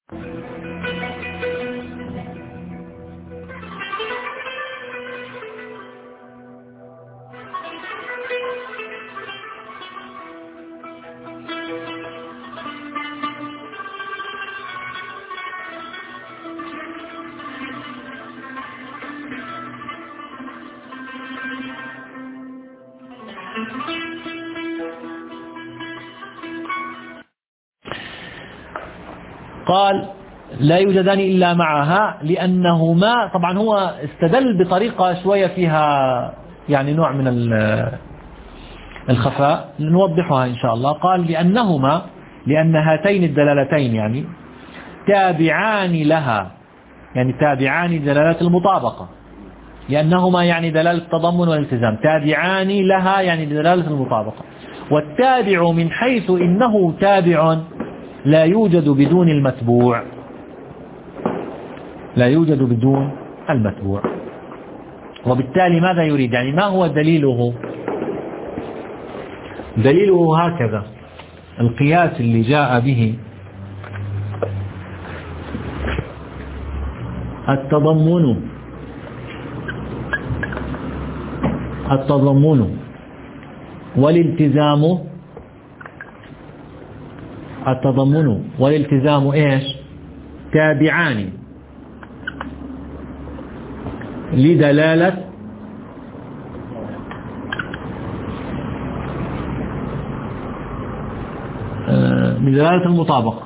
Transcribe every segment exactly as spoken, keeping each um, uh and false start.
قال لا يوجدان إلا معها لأنهما، طبعا هو استدل بطريقة شوية فيها يعني نوع من الخفاء، نوضحها إن شاء الله. قال لأنهما، لأن هاتين الدلالتين يعني تابعان لها، يعني تابعان دلالات المطابقة، لأنهما يعني دلالة التضمن والالتزام، تابعان لها يعني دلالة المطابقة. والتابع من حيث إنه تابع لا يوجد بدون المتبوع، لا يوجد بدون المتبوع. وبالتالي ماذا يريد؟ يعني ما هو دليله؟ دليله هكذا، القياس اللي جاء به التضمن التضمن والالتزام التضمن والالتزام ايش؟ تابعان لدلالة لدلالة المطابقة.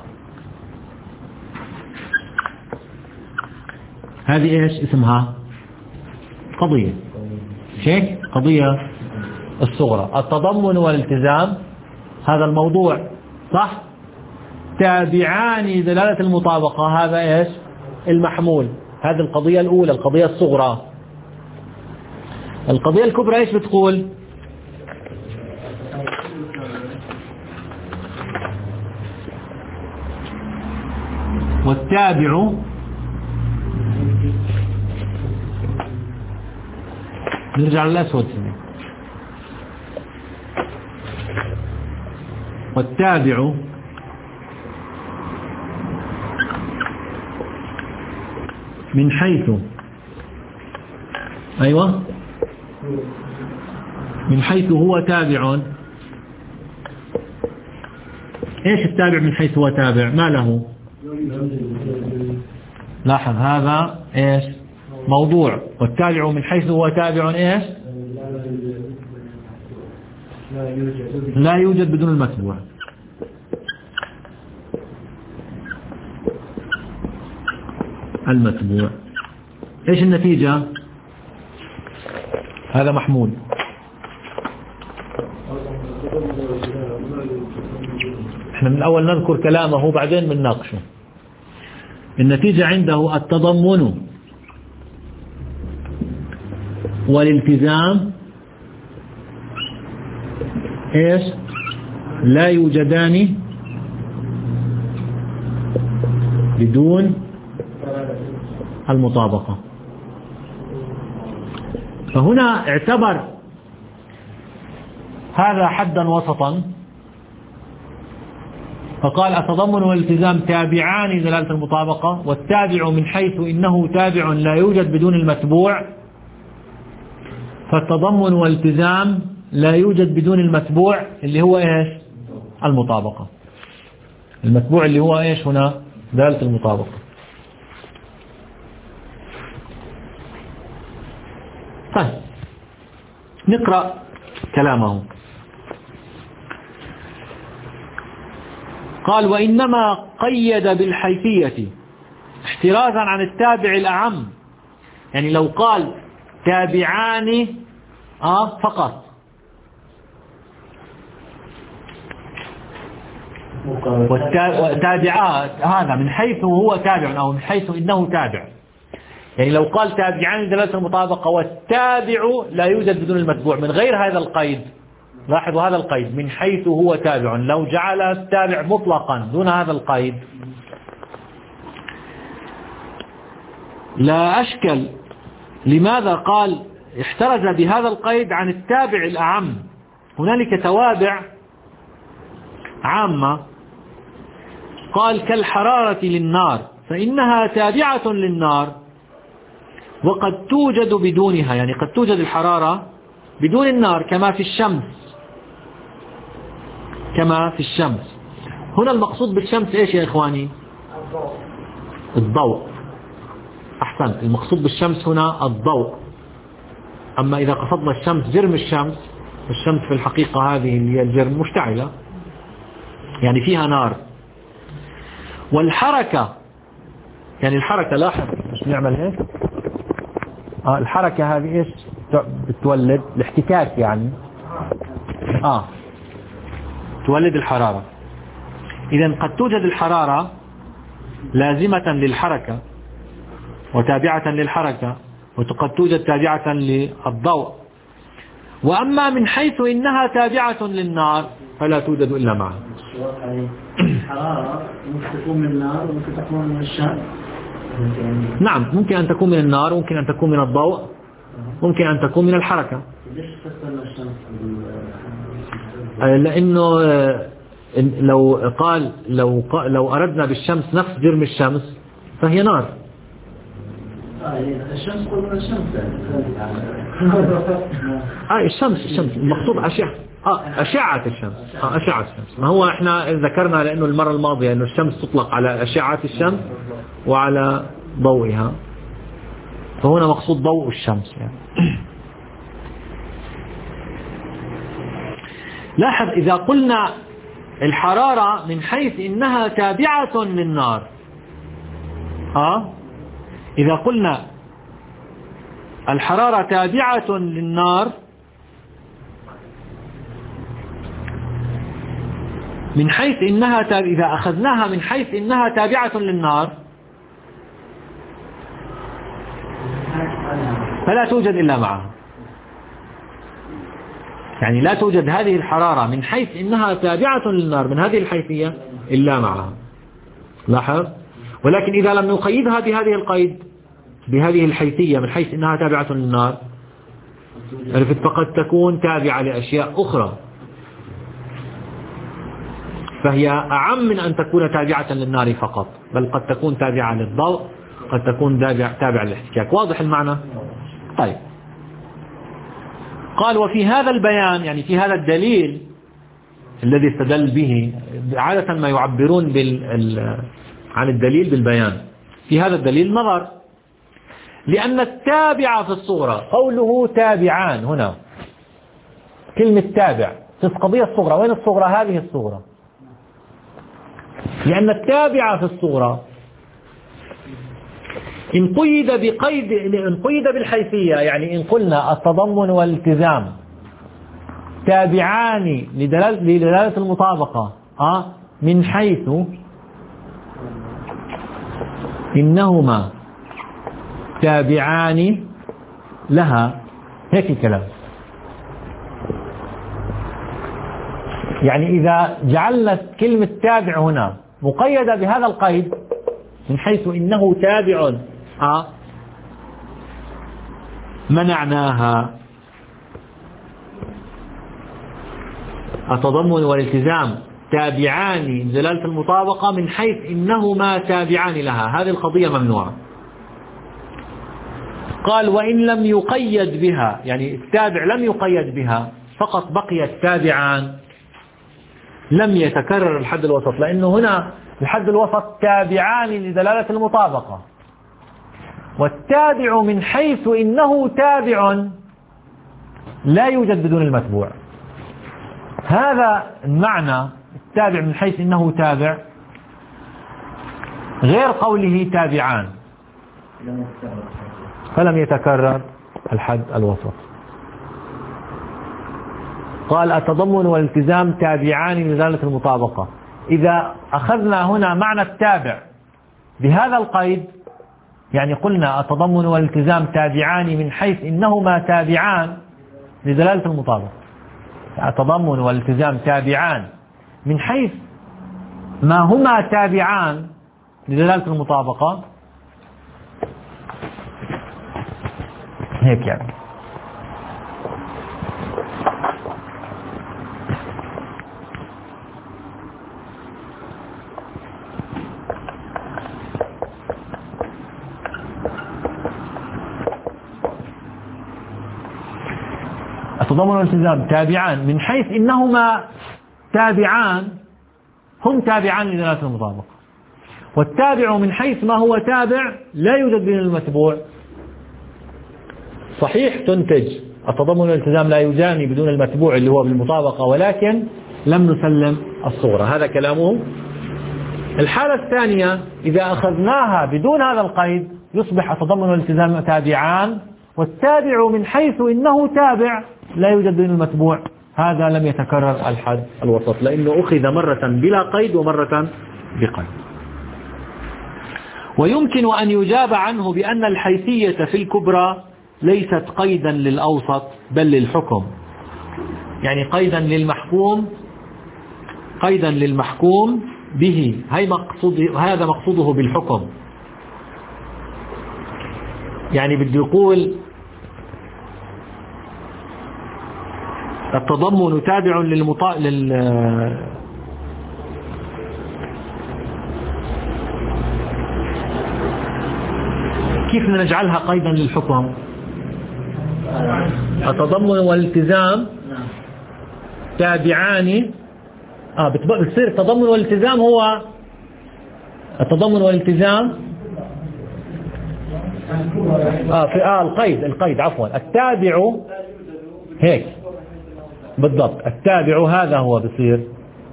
هذه ايش اسمها؟ قضية شيء قضية الصغرى. التضمن والالتزام هذا الموضوع صح، تابعان دلالة المطابقة هذا ايش؟ المحمول. هذه القضية الأولى، القضية الصغرى. القضية الكبرى ايش بتقول؟ والتابع نرجع للأسود، والتابع من حيث أيوة من حيث هو تابع. ايش التابع من حيث هو تابع؟ ما له؟ لاحظ هذا ايش موضوع. والتابع من حيث هو تابع ايش؟ لا يوجد بدون المتبوع. المتبوع ايش النتيجة؟ هذا محمول. احنا من الاول نذكر كلامه بعدين بنناقشه. النتيجة عنده التضمن والالتزام ايش؟ لا يوجدان بدون المطابقة. فهنا اعتبر هذا حدا وسطا، فقال التضمن والالتزام تابعان دلالة المطابقة، والتابع من حيث إنه تابع لا يوجد بدون المتبوع، فالتضمن والالتزام لا يوجد بدون المتبوع اللي هو ايش؟ المطابقة. المتبوع اللي هو ايش هنا؟ دلالة المطابقة. طيب نقرأ كلامه. قال وإنما قيد بالحيثية احترازا عن التابع الأعم. يعني لو قال تابعان آه فقط والتابعات هذا من حيث هو تابع أو من حيث إنه تابع، يعني لو قال تابعان دلالة المطابقة والتابع لا يوجد بدون المتبوع من غير هذا القيد. لاحظوا هذا القيد من حيث هو تابع، لو جعل التابع مطلقا دون هذا القيد لا أشكل. لماذا قال احترز بهذا القيد عن التابع الأعم؟ هنالك توابع عامة قال كالحرارة للنار فإنها تابعة للنار وقد توجد بدونها، يعني قد توجد الحرارة بدون النار كما في الشمس، كما في الشمس. هنا المقصود بالشمس إيش يا إخواني؟ الضوء. أحسن، المقصود بالشمس هنا الضوء. أما إذا قصدنا الشمس جرم الشمس، الشمس في الحقيقة هذه اللي هي الجرم مشتعلة، يعني فيها نار. والحركة، يعني الحركة، لاحظ مش نعمل هيك، آه الحركة هذه إيش بتولد؟ الاحتكاك يعني، آه تولد الحرارة. إذن قد توجد الحرارة لازمة للحركة وتابعة للحركة، وقد توجد تابعة للضوء. وأما من حيث إنها تابعة للنار فلا توجد إلا معها. الحرارة ممكن تكون من النار وممكن تكون من الشمس. نعم، ممكن أن تكون من النار، ممكن أن تكون من الضوء، ممكن أن تكون من الحركة. ليش تفسر الشمس؟ لأنه لو قال لو قال لو أردنا بالشمس نفس جرم الشمس فهي نار. الشمس قلنا الشمس. آه الشمس الشمس المقصود أشعة آه أشعة الشمس آه أشعة الشمس. ما هو إحنا ذكرنا لأنه المرة الماضية إنه الشمس تطلق على أشعة الشمس وعلى ضوئها، فهنا مقصود ضوء الشمس يعني. لاحظ إذا قلنا الحرارة من حيث إنها تابعة للنار، آه إذا قلنا الحرارة تابعة للنار من حيث إنها تاب... إذا أخذناها من حيث إنها تابعة للنار فلا توجد إلا معها، يعني لا توجد هذه الحرارة من حيث إنها تابعة للنار من هذه الحيثية إلا معها. لاحظ. ولكن إذا لم نقيدها بهذه القيد بهذه الحيثية من حيث إنها تابعة للنار عرفت، فقد تكون تابعة لأشياء أخرى، فهي أعم من أن تكون تابعة للنار فقط، بل قد تكون تابعة للضوء، قد تكون تابعة للاحتكاك. واضح المعنى؟ طيب. قال وفي هذا البيان، يعني في هذا الدليل الذي استدل به، عادة ما يعبرون بال... عن الدليل بالبيان، في هذا الدليل نظر، لأن التابع في الصغرى قوله تابعان، هنا كلمة تابع في القضية الصغرى، وين الصغرى؟ هذه الصغرى، لأن التابع في الصغرى إن قيد بقيد، إن قيد بالحيثية، يعني إن قلنا التضمن والالتزام تابعان لدلالة, لدلالة المطابقة آه من حيث إنهما تابعان لها، هيك الكلام. يعني إذا جعلنا كلمة تابع هنا مقيدة بهذا القيد من حيث إنه تابع آه منعناها. التضمن والالتزام تابعان لدلالة المطابقة من حيث إنهما تابعان لها، هذه القضية ممنوعة. قال وإن لم يقيد بها، يعني التابع لم يقيد بها، فقط بقي التابعان، لم يتكرر الحد الوسط، لأنه هنا الحد الوسط تابعان لدلالة المطابقة، والتابع من حيث إنه تابع لا يوجد بدون المتبوع. هذا المعنى، التابع من حيث إنه تابع، غير قوله تابعان، فلم يتكرر الحد الوسط. قال التضمن والالتزام تابعان لدلالة المطابقة. إذا أخذنا هنا معنى التابع بهذا القيد، يعني قلنا التضمن والالتزام تابعان من حيث إنهما تابعان لدلالة المطابقة، التضمن والالتزام تابعان من حيث ما هما تابعان لدلالة المطابقة، هيك يعني. التضمن والالتزام تابعان من حيث إنهما تابعان، هم تابعان لدلالة المطابقة. والتابع من حيث ما هو تابع لا يوجد بدون المتبوع. صحيح تنتج التضمن والالتزام لا يوجد بدون المتبوع اللي هو بالمطابقة، ولكن لم نسلم الصورة. هذا كلامه. الحالة الثانية إذا أخذناها بدون هذا القيد يصبح التضمن والالتزام تابعان، والتابع من حيث إنه تابع لا يوجد بدون المتبوع. هذا لم يتكرر الحد الوسط، لأنه أخذ مرة بلا قيد ومرة بقيد. ويمكن أن يجاب عنه بأن الحيثية في الكبرى ليست قيدا للأوسط بل للحكم، يعني قيدا للمحكوم قيدا للمحكوم به. هي مقصود هذا مقصوده بالحكم، يعني بده يقول التضمن تابع للمطا... لل كيف نجعلها قيدا للحكم؟ التضمن والالتزام تابعان. اه بتصير التضمن والالتزام هو التضمن والالتزام اه في اه القيد القيد عفوا التابع هيك بالضبط. التابع هذا هو بصير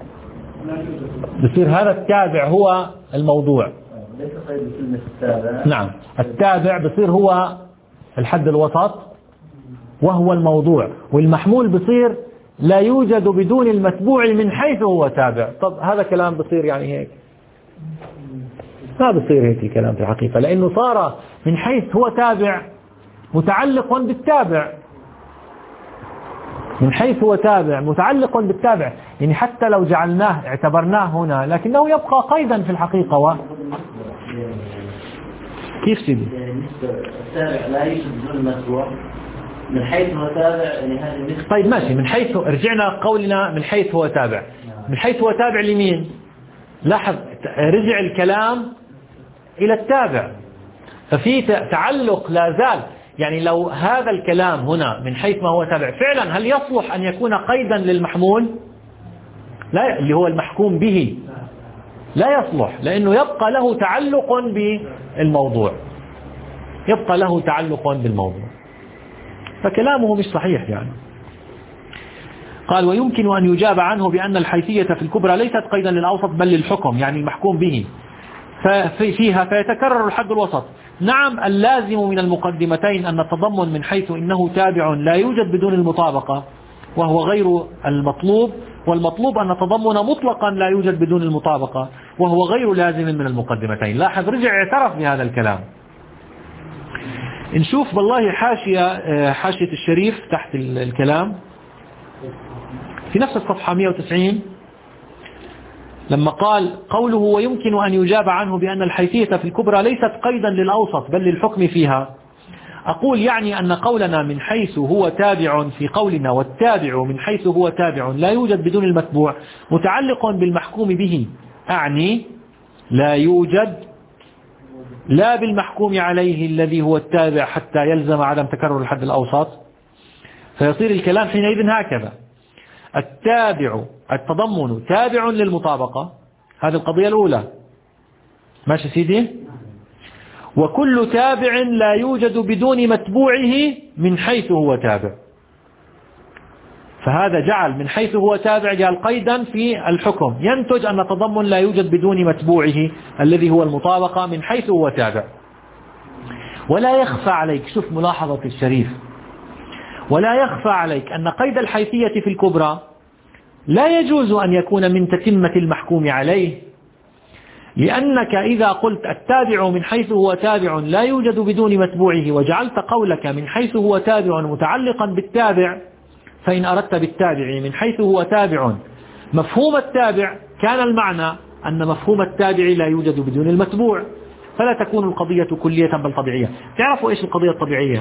بصير هذا التابع هو الموضوع. ليس قيد كلمة التابع. نعم التابع بصير هو الحد الوسط وهو الموضوع، والمحمول بصير لا يوجد بدون المتبوع من حيث هو تابع. طب هذا كلام بصير يعني هيك؟ ما بصير هيك الكلام في الحقيقة، لأنه صار من حيث هو تابع متعلق بالتابع، من حيث هو تابع متعلق بالتابع، يعني حتى لو جعلناه اعتبرناه هنا لكنه يبقى قيدا في الحقيقة. و كيف سيدي؟ التابع لا يوجد بدون المتبوع من حيث هو تابع، يعني هذه. طيب ماشي، من حيث رجعنا قولنا من حيث هو تابع، من حيث هو تابع لمين؟ لاحظ رجع الكلام إلى التابع، ففي تعلق لا زال. يعني لو هذا الكلام هنا من حيث ما هو تابع فعلا هل يصلح أن يكون قيدا للمحمول؟ لا، اللي هو المحكوم به لا يصلح، لأنه يبقى له تعلق بالموضوع، يبقى له تعلق بالموضوع، فكلامه مش صحيح يعني. قال ويمكن أن يجاب عنه بأن الحيثية في الكبرى ليست قيدا للأوسط بل للحكم، يعني المحكوم به فيها فيتكرر الحد الوسط. نعم اللازم من المقدمتين أن التضمن من حيث إنه تابع لا يوجد بدون المطابقة وهو غير المطلوب، والمطلوب أن التضمن مطلقا لا يوجد بدون المطابقة وهو غير لازم من المقدمتين. لاحظ رجع اعترف بهذا الكلام. نشوف بالله حاشية حاشية الشريف تحت الكلام في نفس الصفحة مئة وتسعين لما قال قوله ويمكن أن يجاب عنه بأن الحيثية في الكبرى ليست قيدا للأوسط بل للحكم فيها. أقول يعني أن قولنا من حيث هو تابع في قولنا والتابع من حيث هو تابع لا يوجد بدون المتبوع متعلق بالمحكوم به، أعني لا يوجد لا بالمحكوم عليه الذي هو التابع حتى يلزم عدم تكرر الحد الأوسط. فيصير الكلام حينئذ هكذا: التابع التضمن تابع للمطابقة، هذه القضية الأولى، ماشي سيدي؟ وكل تابع لا يوجد بدون متبوعه من حيث هو تابع. فهذا جعل من حيث هو تابع جعل قيدا في الحكم، ينتج أن التضمن لا يوجد بدون متبوعه الذي هو المطابقة من حيث هو تابع. ولا يخفى عليك، شوف ملاحظة الشريف، ولا يخفى عليك أن قيد الحيثية في الكبرى لا يجوز أن يكون من تتمة المحكوم عليه، لأنك إذا قلت التابع من حيث هو تابع لا يوجد بدون متبوعه وجعلت قولك من حيث هو تابع متعلقا بالتابع، فإن أردت بالتابع من حيث هو تابع مفهوم التابع كان المعنى أن مفهوم التابع لا يوجد بدون المتبوع، فلا تكون القضية كلية بل طبيعية. تعرفوا إيش القضية الطبيعية؟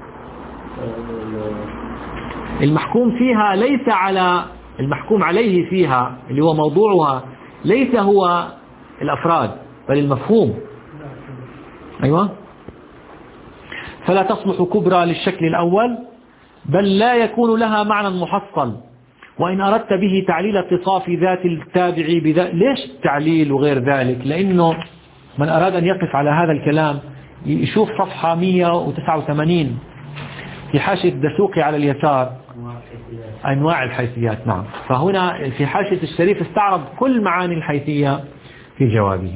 المحكوم فيها ليس على المحكوم عليه فيها اللي هو موضوعها ليس هو الأفراد بل المفهوم. أيوة، فلا تصلح كبرى للشكل الأول بل لا يكون لها معنى محصل. وإن أردت به تعليل اتصاف ذات التابع بذات، ليش تعليل وغير ذلك؟ لأنه من أراد أن يقف على هذا الكلام يشوف صفحة مئة وتسعة وثمانين في حاشية الدسوقي على اليسار، أنواع الحيثيات. نعم، فهنا في حاشية الشريف استعرض كل معاني الحيثية في جوابه.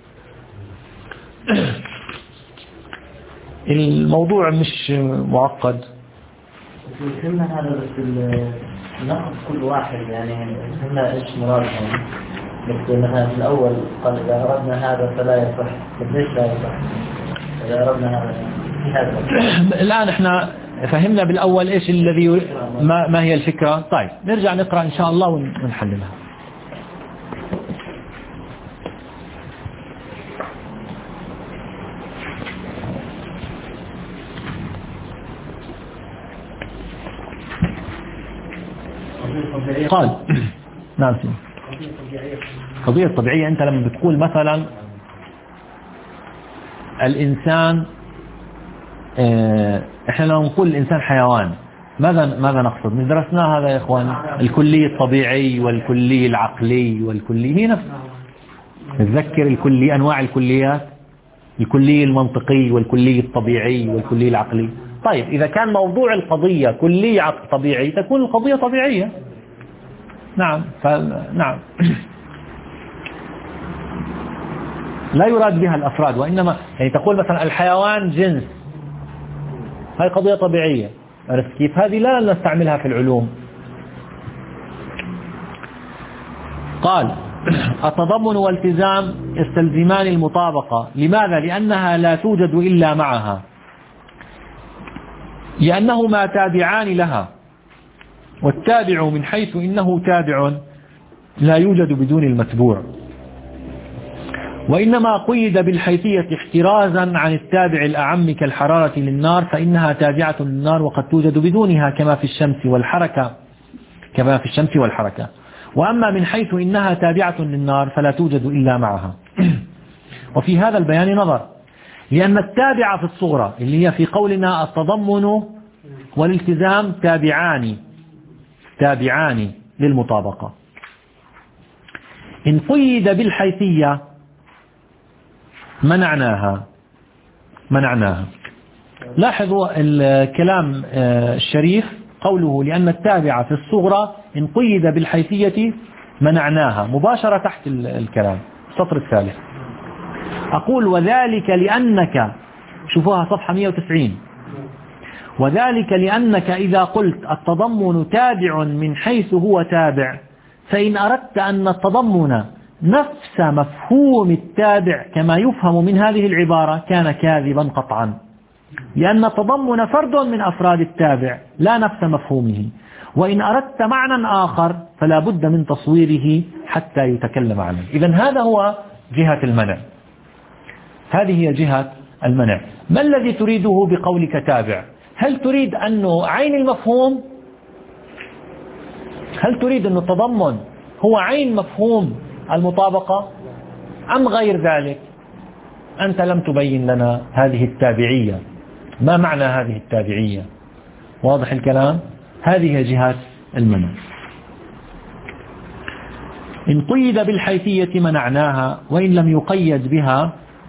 الموضوع مش معقد. فهمنا هذا، بس ناخذ كل واحد يعني فهمنا ايش مرادهم. بس مثلا في الأول قال إذا أردنا هذا فلا يصح، ليش لا يصح؟ إذا أردنا هذا في هذا. الآن احنا فهمنا بالأول ايش الذي ما, ما هي الفكرة. طيب نرجع نقرأ إن شاء الله ونحللها. قال نعم سيدي. قضية طبيعية، أنت لما بتقول مثلا الإنسان، إحنا لما نقول الإنسان حيوان ماذا ماذا نقصد؟ من درسناه هذا يا إخوان، الكلي الطبيعي والكلي العقلي والكلي هي نفس. نتذكر الكلي، أنواع الكليات، الكلي المنطقي والكلي الطبيعي والكلي العقلي. طيب إذا كان موضوع القضية كلي طبيعي تكون القضية طبيعية. نعم نعم لا يراد بها الأفراد، وإنما يعني تقول مثلا الحيوان جنس، هاي قضية طبيعية. عرفت كيف؟ هذه لا نستعملها في العلوم. قال التضمن والالتزام يستلزمان المطابقة. لماذا؟ لأنها لا توجد إلا معها، لأنهما تابعان لها، والتابع من حيث إنه تابع لا يوجد بدون المتبوع، وإنما قيد بالحيثية احترازا عن التابع الأعم كالحرارة للنار، فإنها تابعة للنار وقد توجد بدونها كما في الشمس والحركة كما في الشمس والحركة. وأما من حيث إنها تابعة للنار فلا توجد إلا معها. وفي هذا البيان نظر، لأن التابع في الصغرى اللي هي في قولنا التضمن والالتزام تابعان تابعان للمطابقة. إن قيد بالحيثية منعناها منعناها لاحظوا الكلام الشريف، قوله لأن التابع في الصغرى إن قيد بالحيثية منعناها، مباشرة تحت الكلام السطر الثالث. أقول وذلك لأنك، شوفوها صفحة مئة وتسعين، وذلك لأنك إذا قلت التضمن تابع من حيث هو تابع، فإن أردت أن التضمن نفس مفهوم التابع كما يفهم من هذه العبارة كان كاذبا قطعا، لأن التضمن فرد من أفراد التابع لا نفس مفهومه. وإن أردت معنى آخر فلا بد من تصويره حتى يتكلم عنه. إذن هذا هو جهة المنع، هذه هي جهة المنع. ما الذي تريده بقولك تابع؟ هل تريد أنه عين المفهوم؟ هل تريد أن التضمن هو عين مفهوم المطابقة أم غير ذلك؟ أنت لم تبين لنا هذه التابعية، ما معنى هذه التابعية؟ واضح الكلام؟ هذه هي جهات المنع. إن قيد بالحيثية منعناها، وإن لم يقيد بها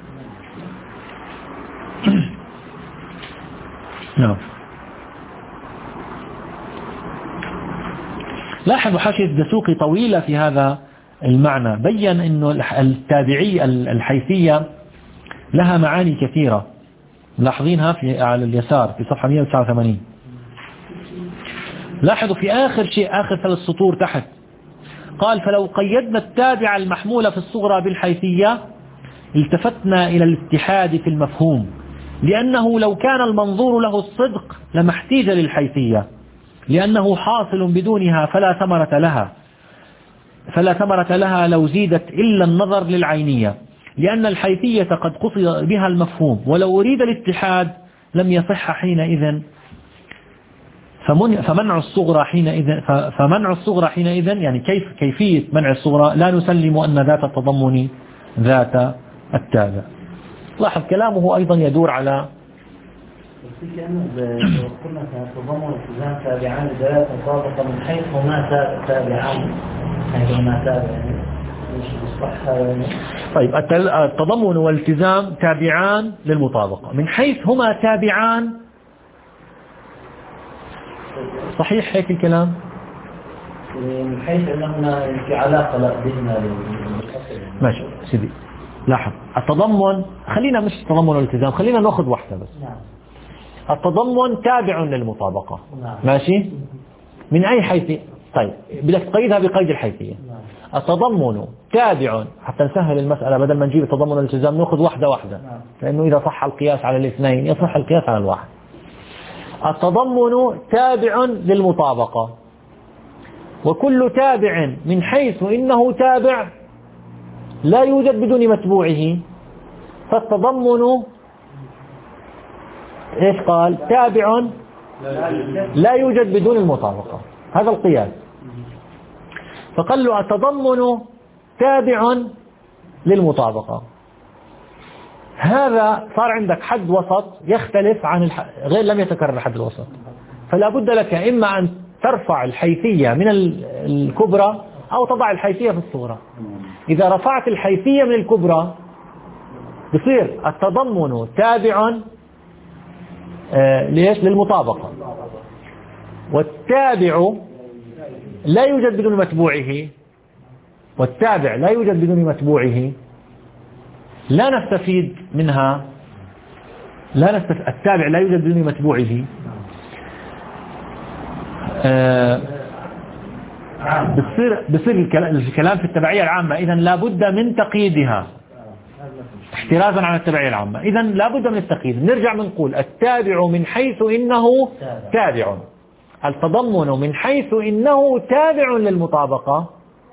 نعم. لاحظوا حاشية الدسوقي طويلة في هذا المعنى، بيّن أنه التابعية الحيثية لها معاني كثيرة، ملاحظينها في على اليسار في صفحة مئة وتسعة وثمانين. لاحظوا في آخر شيء، آخر ثلاث سطور تحت، قال فلو قيدنا التابع المحمولة في الصغرى بالحيثية التفتنا إلى الاتحاد في المفهوم، لأنه لو كان المنظور له الصدق لما احتيج للحيثية، لأنه حاصل بدونها فلا ثمرة لها فلا ثمرة لها لو زيدت إلا النظر للعينية، لأن الحيثية قد قصد بها المفهوم، ولو أريد الاتحاد لم يصح حينئذ، فمنع الصغرى حينئذ فمنع الصغرى حينئذ يعني كيف كيفية منع الصغرى؟ لا نسلم أن ذات التضمن ذات التابع. لاحظ كلامه أيضا يدور على في كأنه قلنا تضمن التزام تابعان لدلالة المطابقة من حيث هما تابعان حيث هما تابعان مش صح يعني. طيب التضمن والالتزام تابعان للمطابقة من حيث هما تابعان، صحيح هيك الكلام؟ من حيث أنهما في علاقة لا بيننا. ماشي سيدي لاحظ التضمن، خلينا مش التضمن والالتزام، خلينا نأخذ واحدة بس. نعم. التضمن تابع للمطابقة. نعم. ماشي من أي حيث؟ طيب بدك تقيدها بقيد الحيثية. نعم. التضمن تابع، حتى نسهل المسألة بدل ما نجيب التضمن والالتزام نأخذ واحدة واحدة. نعم. لأنه إذا صح القياس على الاثنين يصح القياس على الواحد. التضمن تابع للمطابقة، وكل تابع من حيث إنه تابع لا يوجد بدون متبوعه، فالتضمن إيش قال؟ تابع لا يوجد بدون المطابقة، هذا القياس. فقال له التضمن تابع للمطابقة، هذا صار عندك حد وسط يختلف عن الح... غير لم يتكرر الحد الوسط، فلا بد لك إما أن ترفع الحيثية من الكبرى أو تضع الحيثية في الصغرى. إذا رفعت الحيثية من الكبرى بصير التضمن تابع آه ليش؟ للمطابقة، والتابع لا يوجد بدون متبوعه، والتابع لا يوجد بدون متبوعه، لا نستفيد منها، لا نستفيد التابع لا يوجد بدون متبوعه. آه بصير بصير الكلام في التبعية العامة، إذن لا بد من تقييدها احترازا عن التبعية العامة. إذن لا بد من التقييد. نرجع بنقول التابع من حيث إنه تابع، التضمن من حيث إنه تابع للمطابقة.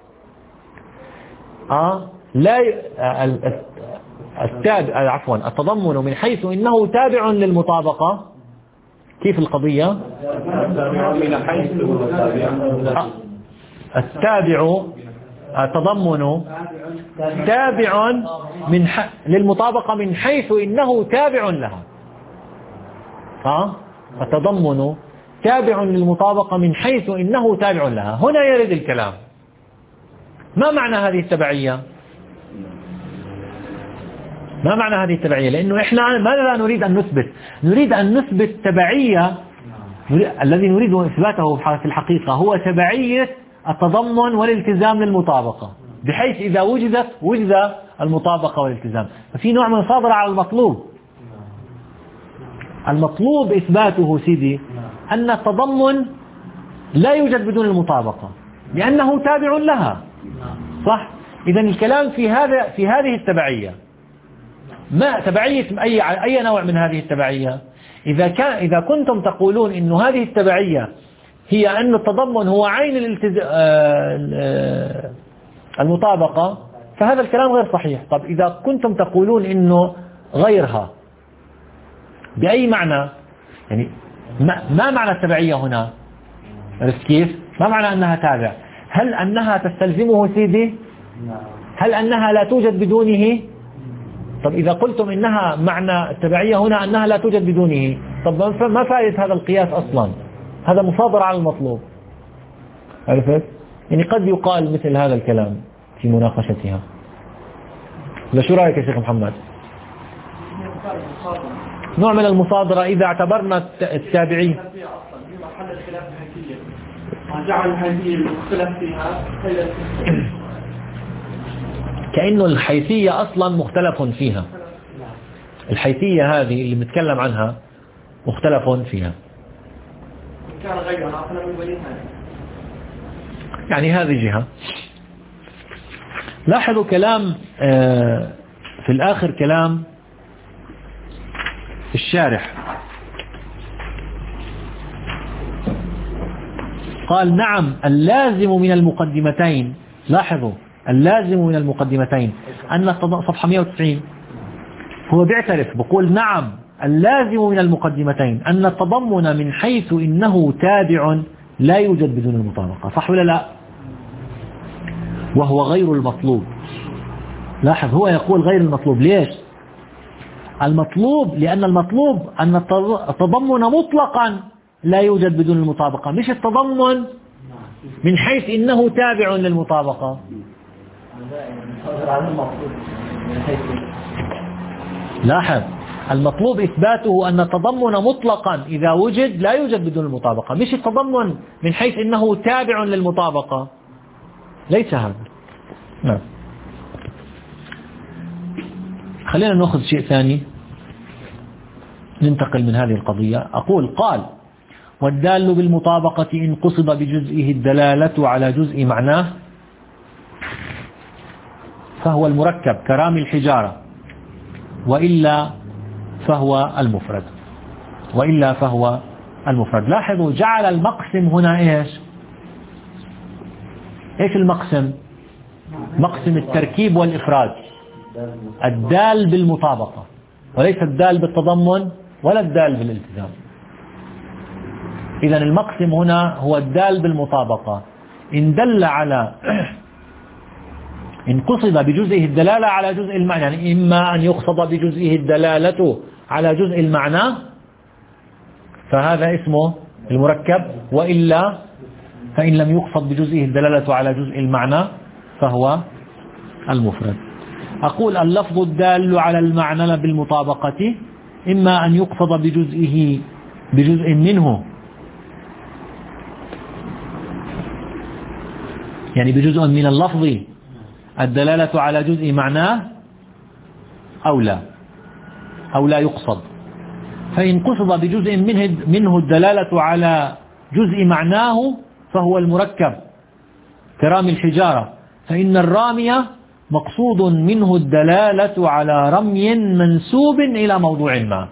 آه لا التابع عفوا التضمن من حيث إنه تابع للمطابقة. كيف القضية؟ التابع التضمن تابع من ح... للمطابقة من حيث إنه تابع لها. ها؟ التضمن تابع للمطابقة من حيث إنه تابع لها. هنا يرد الكلام، ما معنى هذه التبعية؟ ما معنى هذه التبعية؟ لأنه إحنا ماذا نريد أن نثبت؟ نريد أن نثبت تبعية، الذي نريد إثباته في الحقيقة هو تبعية التضمن والالتزام للمطابقة، بحيث إذا وجدت وجد المطابقة والالتزام. ففي نوع من الصادرة على المطلوب. المطلوب إثباته سيدي أن التضمن لا يوجد بدون المطابقة لأنه تابع لها، صح؟ إذن الكلام في هذا في هذه التبعية. ما تبعية أي أي نوع من هذه التبعية؟ إذا كان إذا كنتم تقولون إنه هذه التبعية هي أن التضمن هو عين الالتزام المطابقة، فهذا الكلام غير صحيح. طب إذا كنتم تقولون إنه غيرها بأي معنى؟ يعني ما, ما معنى التبعية هنا؟ عرفت كيف؟ ما معنى أنها تابع؟ هل أنها تستلزمه سيدي؟ هل أنها لا توجد بدونه؟ طب إذا قلتم إنها معنى التبعية هنا أنها لا توجد بدونه، طب ما فائدة هذا القياس أصلا؟ هذا مصادرة على المطلوب. عرفت؟ يعني قد يقال مثل هذا الكلام في مناقشتها. لا شو رأيك يا شيخ محمد؟ نوع من المصادرة إذا اعتبرنا التابعين جعل الحيثية المختلف فيها كأنه الحيثية أصلا مختلف فيها. الحيثية هذه اللي بنتكلم عنها مختلف فيها. كان غيرها يعني هذه جهة. لاحظوا كلام في الآخر كلام الشارح، قال نعم اللازم من المقدمتين. لاحظوا اللازم من المقدمتين أن صفحة مئة وتسعين هو بيعترف بقول نعم اللازم من المقدمتين أن التضمن من حيث إنه تابع لا يوجد بدون المطابقة، صح ولا لا؟ وهو غير المطلوب. لاحظ هو يقول غير المطلوب. ليش؟ المطلوب لأن المطلوب أن التضمن مطلقا لا يوجد بدون المطابقة، مش التضمن من حيث إنه تابع للمطابقة. لاحظ، المطلوب إثباته أن التضمن مطلقا إذا وجد لا يوجد بدون المطابقة، مش التضمن من حيث إنه تابع للمطابقة، ليس هذا. نعم. خلينا نأخذ شيء ثاني ننتقل من هذه القضية. أقول قال والدال بالمطابقة إن قصد بجزئه الدلالة على جزء معناه فهو المركب كرامي الحجارة، وإلا فهو المفرد، وإلا فهو المفرد. لاحظوا جعل المقسم هنا إيش؟ إيش المقسم؟ مقسم التركيب والإفراد، الدال بالمطابقة، وليس الدال بالتضمن ولا الدال بالالتزام. إذن المقسم هنا هو الدال بالمطابقة إن دل على إن قصد بجزئه الدلالة على جزء المعنى، يعني إما أن يقصد بجزئه الدلالة على جزء المعنى فهذا اسمه المركب، وإلا فإن لم يقصد بجزئه الدلالة على جزء المعنى فهو المفرد. أقول اللفظ الدال على المعنى بالمطابقة إما أن يقصد بجزئه بجزء منه، يعني بجزء من اللفظ الدلالة على جزء معناه، أو لا أو لا يقصد. فإن قصد بجزء منه, منه الدلالة على جزء معناه فهو المركب كرامي الحجارة، فإن الرامي مقصود منه الدلالة على رمي منسوب إلى موضوع ما.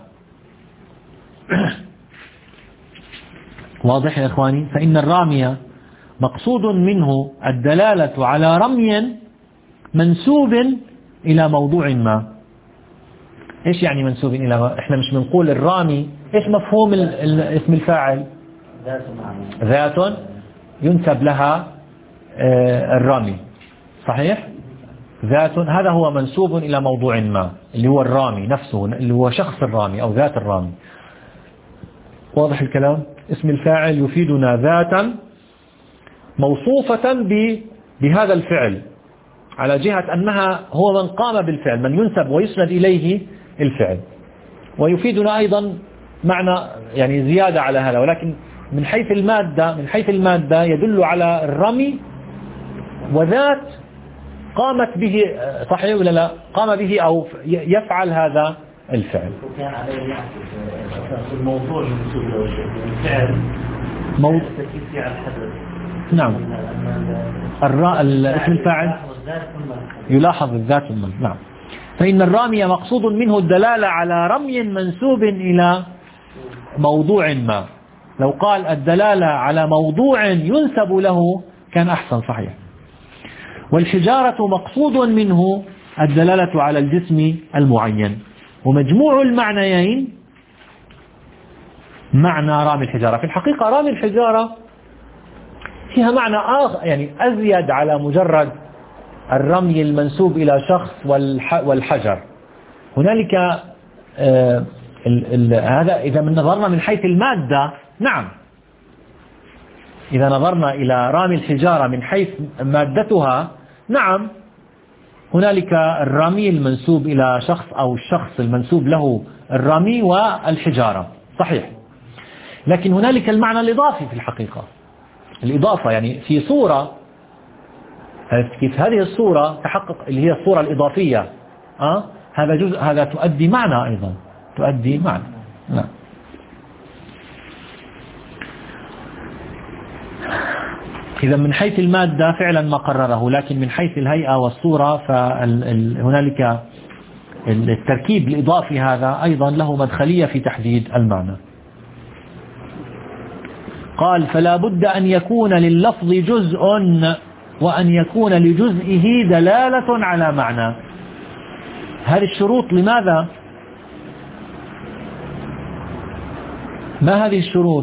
واضح يا إخواني؟ فإن الرامي مقصود منه الدلالة على رمي منسوب إلى موضوع ما. إيش يعني منسوب إلى ما؟ إحنا مش بنقول الرامي، إيش مفهوم اسم الفاعل؟ ذات ينسب لها الرامي، صحيح؟ ذات، هذا هو منسوب إلى موضوع ما اللي هو الرامي نفسه، اللي هو شخص الرامي أو ذات الرامي. واضح الكلام؟ اسم الفاعل يفيدنا ذاتا موصوفة بهذا الفعل على جهة أنها هو من قام بالفعل، من ينسب ويسند إليه الفعل. ويفيدنا أيضا معنى يعني زيادة على هذا، ولكن من حيث المادة من حيث المادة يدل على الرمي وذات قامت به، صحيح ولا لا؟ قام به أو يفعل هذا الفعل. وكان عليه الموضوع منسوب له الفعل موضوع فعل حدث. نعم، الراء اسم الفاعل يلاحظ الذات المن. نعم. فإن الرامي مقصود منه الدلالة على رمي منسوب إلى موضوع ما. لو قال الدلالة على موضوع ينسب له كان أحسن، صحيح. والحجارة مقصود منه الدلالة على الجسم المعين، ومجموع المعنيين معنى رامي الحجارة. في الحقيقة رامي الحجارة فيها معنى آخر، يعني أزيد على مجرد الرمي المنسوب إلى شخص والحجر. هنالك آه ال ال هذا إذا من نظرنا من حيث المادة، نعم، إذا نظرنا إلى رامي الحجارة من حيث مادتها، نعم، هنالك الرمي المنسوب إلى شخص أو الشخص المنسوب له الرمي والحجارة، صحيح. لكن هنالك المعنى الإضافي في الحقيقة، الإضافة يعني في صورة، كيف هذه الصورة تحقق اللي هي الصورة الإضافية، أه؟ هذا جزء، هذا تؤدي معنى أيضا، تؤدي معنى. نعم. إذا من حيث المادة فعلا ما قرره، لكن من حيث الهيئة والصورة فهنالك التركيب الإضافي هذا أيضا له مدخلية في تحديد المعنى. قال فلا بد أن يكون لللفظ جزء وأن يكون لجزئه دلالة على معنى. هذه الشروط لماذا؟ ما هذه الشروط؟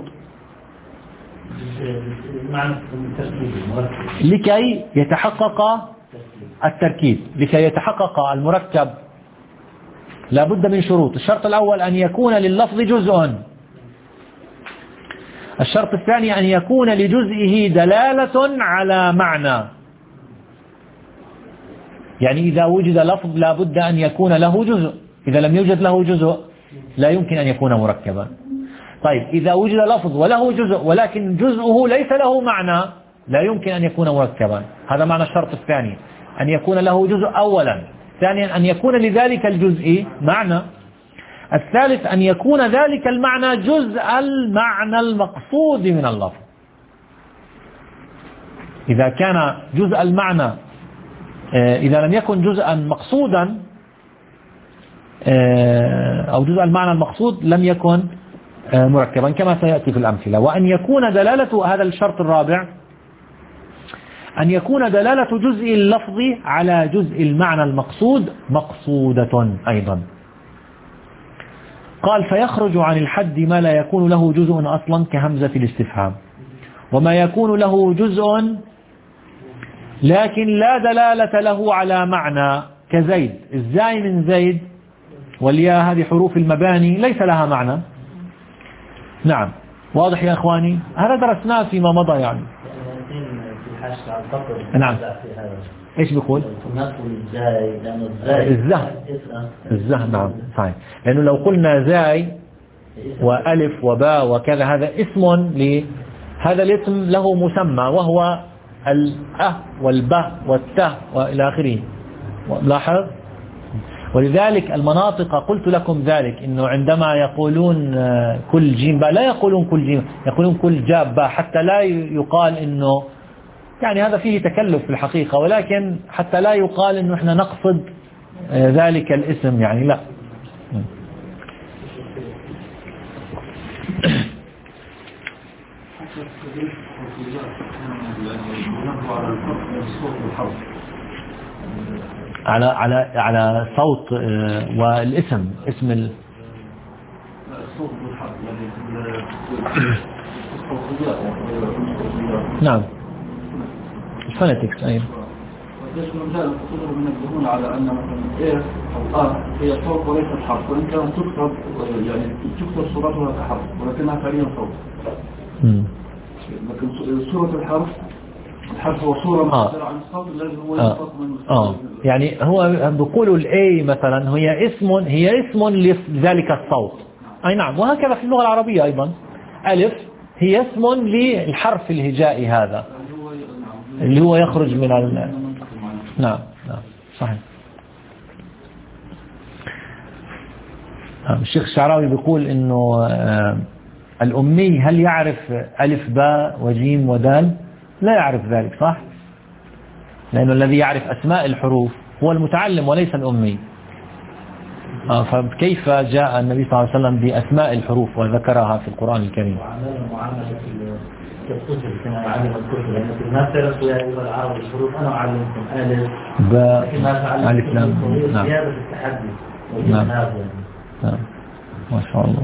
لكي يتحقق التركيب، لكي يتحقق المركب لا بد من شروط. الشرط الأول أن يكون لللفظ جزء. الشرط الثاني أن يكون لجزئه دلالة على معنى. يعني إذا وجد لفظ لا بد أن يكون له جزء، إذا لم يوجد له جزء لا يمكن أن يكون مركبا. طيب إذا وجد لفظ وله جزء ولكن جزءه ليس له معنى لا يمكن أن يكون مركبا. هذا معنى الشرط الثاني، أن يكون له جزء أولا. ثانيا أن يكون لذلك الجزء معنى. الثالث أن يكون ذلك المعنى جزء المعنى المقصود من اللفظ. إذا كان جزء المعنى إذا لم يكن جزءا مقصودا أو جزء المعنى المقصود لم يكن مركبا كما سيأتي في الأمثلة. وأن يكون دلالة، هذا الشرط الرابع، أن يكون دلالة جزء اللفظ على جزء المعنى المقصود مقصودة أيضا. قال فيخرج عن الحد ما لا يكون له جزء أصلا كهمزة الاستفهام، وما يكون له جزء لكن لا دلالة له على معنى كزيد. الزاي من زيد والياء هذه حروف المباني ليس لها معنى. نعم واضح يا أخواني، هذا درسناه فيما مضى يعني. نعم ايش بيقول الزه الزه نعم صحيح، لأنه لو قلنا زاي وألف وباء وكذا هذا اسم لهذا الاسم له مسمى وهو الأه والباء والتاء وإلى آخره. لاحظ، ولذلك المناطق قلت لكم ذلك إنه عندما يقولون كل جيم باء لا يقولون كل جيم، يقولون كل جاب باء حتى لا يقال إنه يعني هذا فيه تكلف في الحقيقة، ولكن حتى لا يقال إنه إحنا نقصد ذلك الاسم يعني لا. على على على صوت والاسم اسم ال نعم الفونيتكس أيضا. ليش من ذلك ينبهون على أن مثلا إيه أو آه هي صوت وليست حرف، وإن كانت تكتب يعني تكتب صورتها كحرف ولكنها فعليا صوت. لكن صورة الحرف الحرف هو صورة مختلفة عن الصوت الذي هو ينطق من آه يعني هو بيقولوا الأي مثلا هي اسم هي اسم لذلك الصوت. أي نعم، وهكذا في اللغة العربية أيضا ألف هي اسم للحرف الهجائي هذا اللي هو يخرج من ال... نعم نعم صحيح. الشيخ الشعراوي بيقول إنه الأمي هل يعرف ألف باء وجيم ودال؟ لا يعرف ذلك صح؟ لأنه الذي يعرف أسماء الحروف هو المتعلم وليس الأمي. فكيف جاء النبي صلى الله عليه وسلم بأسماء الحروف وذكرها في القرآن الكريم؟ كالطفل كما يعلم الطفل، لأن في الناس درسوا يا أيها العرب الحروف أنا أعلمكم ألف باء ألف لام نعم زيادة في التحدي نعم نعم ما شاء الله.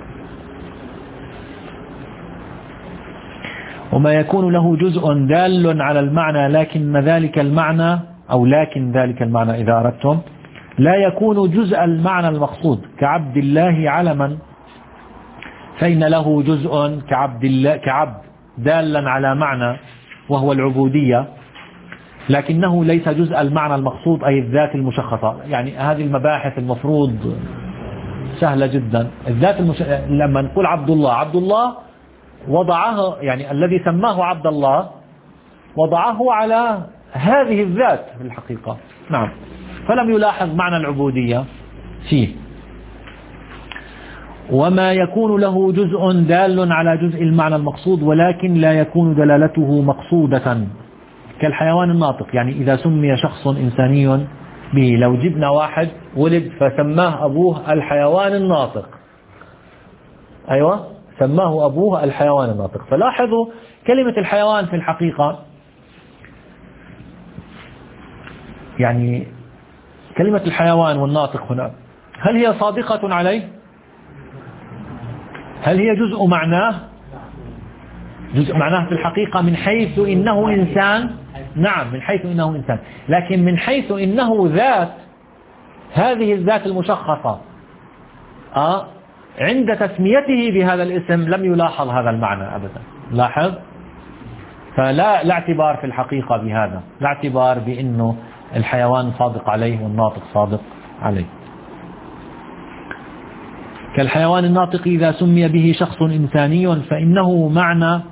وما يكون له جزء دال على المعنى لكن ذلك المعنى أو لكن ذلك المعنى إذا أردتم لا يكون جزء المعنى المقصود كعبد الله علما، فإن له جزء كعبد الله كعبد دالا على معنى وهو العبودية، لكنه ليس جزء المعنى المقصود أي الذات المشخصة. يعني هذه المباحث المفروض سهلة جدا. الذات المش... لما نقول عبد الله، عبد الله وضعه يعني الذي سماه عبد الله وضعه على هذه الذات في الحقيقة. نعم، فلم يلاحظ معنى العبودية فيه. وما يكون له جزء دال على جزء المعنى المقصود ولكن لا يكون دلالته مقصودة كالحيوان الناطق. يعني إذا سمي شخص إنساني به، لو جبنا واحد ولد فسماه أبوه الحيوان الناطق، أيوة سماه أبوه الحيوان الناطق. فلاحظوا كلمة الحيوان في الحقيقة يعني كلمة الحيوان والناطق هنا هل هي صادقة عليه؟ هل هي جزء معناه؟ جزء معناه في الحقيقة من حيث إنه إنسان. نعم من حيث إنه إنسان، لكن من حيث إنه ذات هذه الذات المشخصة آه عند تسميته بهذا الاسم لم يلاحظ هذا المعنى أبدا. لاحظ، فلا لا اعتبار في الحقيقة بهذا، لا اعتبار بأنه الحيوان صادق عليه والناطق صادق عليه. كالحيوان الناطق إذا سمي به شخص إنساني فإنه معنى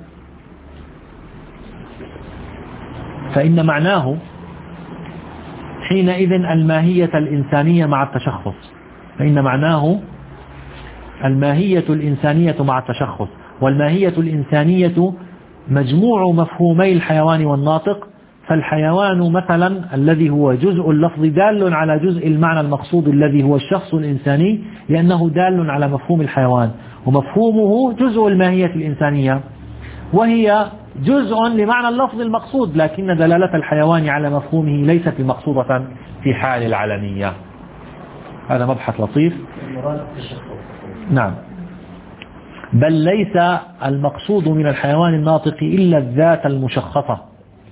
فإن معناه حينئذ الماهية الإنسانية مع التشخص فإن معناه الماهية الإنسانية مع التشخص. والماهية الإنسانية مجموع مفهومي الحيوان والناطق. فالحيوان مثلا الذي هو جزء اللفظ دال على جزء المعنى المقصود الذي هو الشخص الإنساني، لأنه دال على مفهوم الحيوان، ومفهومه جزء الماهية الإنسانية، وهي جزء لمعنى اللفظ المقصود، لكن دلالة الحيوان على مفهومه ليست مقصودة في حال العلنية. هذا مبحث لطيف. نعم، بل ليس المقصود من الحيوان الناطق إلا الذات المشخصة،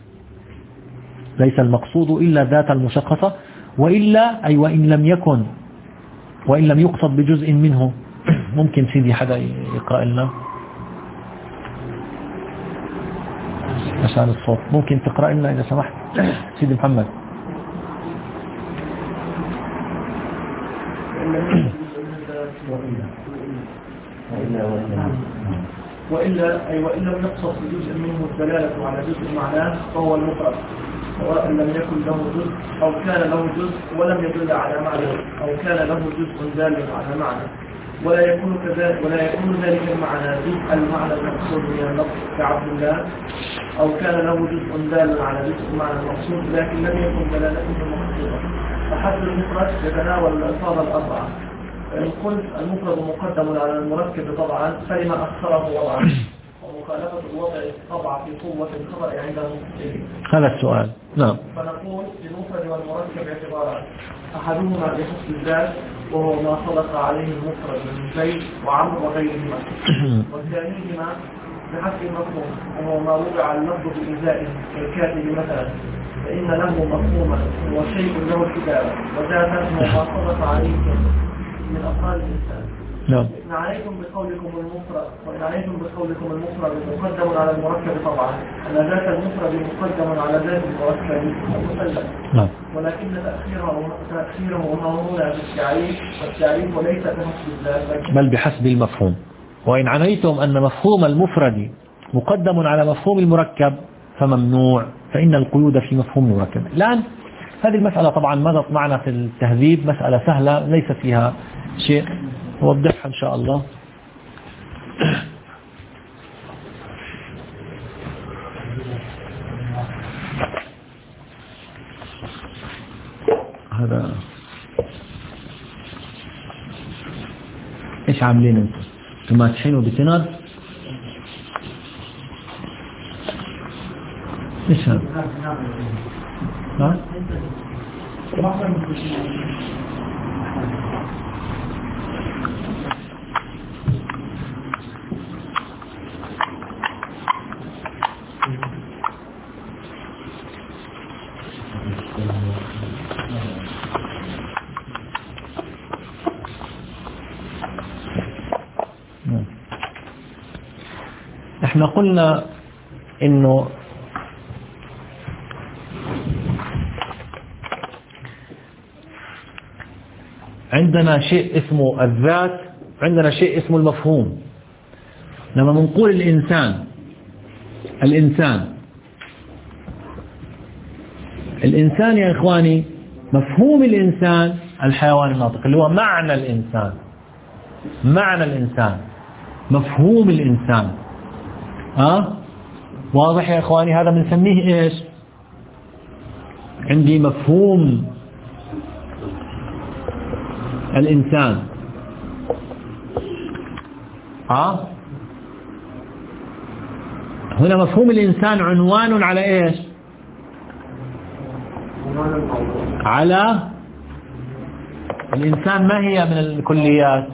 ليس المقصود إلا الذات المشخصة، وإلا أي وإن لم يكن وإن لم يقصد بجزء منه. ممكن سيدي حدا يقرأ لنا عشان الصوت، ممكن تقرأ لنا إذا سمحت سيدي محمد. وإلا أي وإن لم يقصد بجزء منه الدلالة على جزء معناه فهو المفرد، سواء لم يكن له جزء أو كان له جزء ولم يدل على معنى، أو كان له جزء دال على معنى، ولا يكون كذلك ولا يكون ذلك المعنى جزء المعنى المقصود من اللفظ كعبد الله، أو كان له جزء دال على جزء المعنى المقصود لكن لم يكن دلالته مقصودة. فحد المفرد يتناول الألفاظ الأربعة. فإن قلت المفرد مقدم على المركب طبعا فلما أخره وضعا، ومخالفة الوضع طبع في قوة الخبر عند المفسرين. هذا السؤال. نعم. فنقول المفرد والمركب اعتبارات، أحدهما بحسب الذات وهو ما صدق عليه المفرد من زيد وعمرو وغيرهما، والثانيهما بحسب المفهوم وهو ما وضع اللفظ بإزائه كالكاتب مثلا، فإن له مفهوما وشيء له الكتابة، وذاتا هو ما صدق عليه من أفعال الإنسان. نعم. إن عليكم بقولكم المفرد وإن عليكم بقولكم المفرد مقدم على المركب طبعا، أن ذات المفرد مقدم على ذات المركب المسلم. نعم. ولكن تأخيره تأخيره هنا بالتعريف، والتعريف ليس بحسب الذات بل بحسب المفهوم. وإن عنيتم أن مفهوم المفرد مقدم على مفهوم المركب فممنوع، فإن القيود في مفهوم المركب. الآن هذه المسألة طبعا مضت معنا في التهذيب، مسألة سهلة ليس فيها شيء، نوضحها إن شاء الله. هذا إيش عاملين أنتم؟ أنتم ماسحينه بسنر؟ إيش هذا؟ ها؟ احنا قلنا انه عندنا شيء اسمه الذات، عندنا شيء اسمه المفهوم. لما بنقول الإنسان الإنسان الإنسان يا إخواني، مفهوم الإنسان الحيوان الناطق اللي هو معنى الإنسان، معنى الإنسان مفهوم الإنسان. ها واضح يا إخواني؟ هذا بنسميه إيش؟ عندي مفهوم الإنسان. ها هنا مفهوم الإنسان عنوان على إيش؟ على الإنسان. ما هي من الكليات؟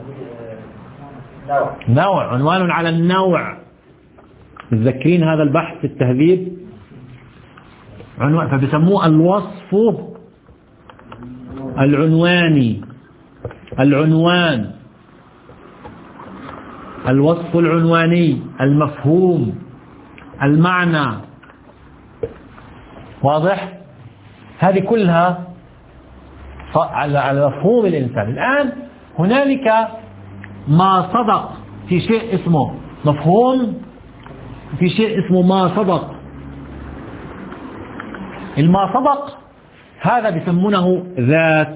نوع. عنوان على النوع. متذكرين هذا البحث في التهذيب؟ عنوان، فبسموه الوصف العنواني، العنوان، الوصف العنواني، المفهوم، المعنى. واضح؟ هذه كلها على مفهوم الإنسان. الآن هنالك ما صدق في شيء اسمه مفهوم، في شيء اسمه ما صدق. الما صدق هذا بيسمونه ذات.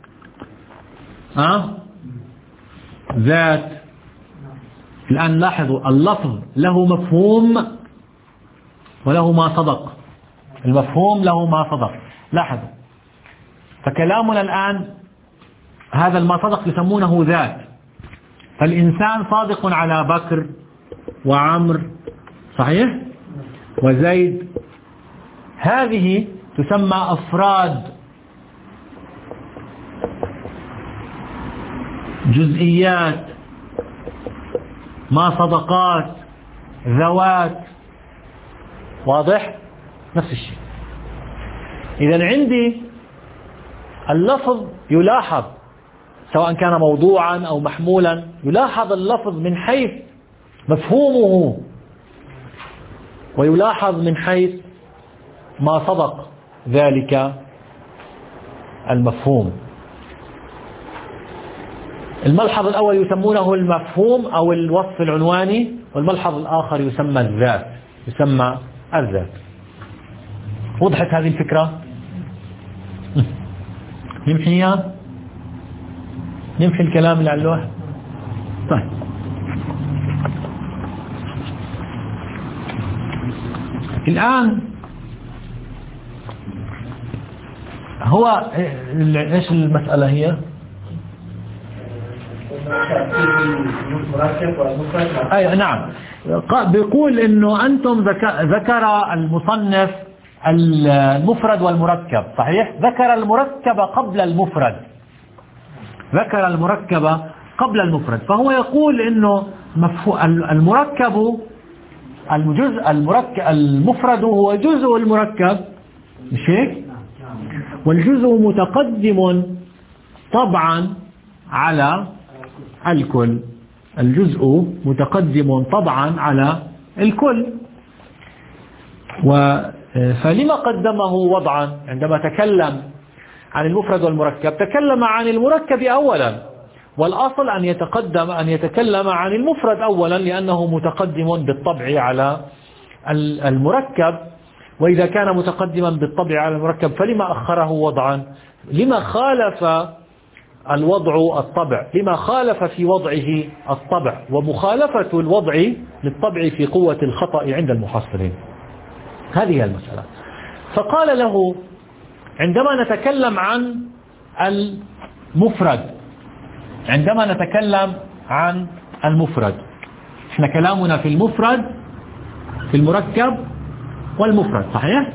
أه؟ ذات. الآن لاحظوا اللفظ له مفهوم وله ما صدق. المفهوم له ما صدق. لاحظوا، فكلامنا الآن هذا الما صدق يسمونه ذات. فالإنسان صادق على بكر وعمر، صحيح؟ وزيد. هذه تسمى أفراد، جزئيات، ما صدقات، ذوات. واضح؟ نفس الشيء. إذا عندي اللفظ يلاحظ سواء كان موضوعا أو محمولا، يلاحظ اللفظ من حيث مفهومه، ويلاحظ من حيث ما صدق ذلك المفهوم. الملحظ الأول يسمونه المفهوم أو الوصف العنواني، والملحظ الآخر يسمى الذات، يسمى الذات. وضحت هذه الفكرة؟ نمحيها، نمحي الكلام اللي على اللوح. طيب، الآن هو ايش المسألة هي؟ أي نعم، بيقول إنه أنتم ذكر المصنف المفرد والمركب، صحيح؟ ذكر المركب قبل المفرد، ذكر المركب قبل المفرد. فهو يقول إنه المركب الجزء المركب المفرد هو جزء المركب، مش هيك؟ والجزء متقدم طبعا على الكل. الجزء متقدم طبعا على الكل. فلما قدمه وضعا؟ عندما تكلم عن المفرد والمركب تكلم عن المركب أولا، والأصل أن يتقدم أن يتكلم عن المفرد أولا، لأنه متقدم بالطبع على المركب. وإذا كان متقدما بالطبع على المركب فلما أخره وضعا؟ لما خالف الوضع الطبع؟ لما خالف في وضعه الطبع؟ ومخالفة الوضع للطبع في قوة الخطأ عند المحصلين. هذه المسألة. فقال له عندما نتكلم عن المفرد، عندما نتكلم عن المفرد، احنا كلامنا في المفرد، في المركب والمفرد، صحيح؟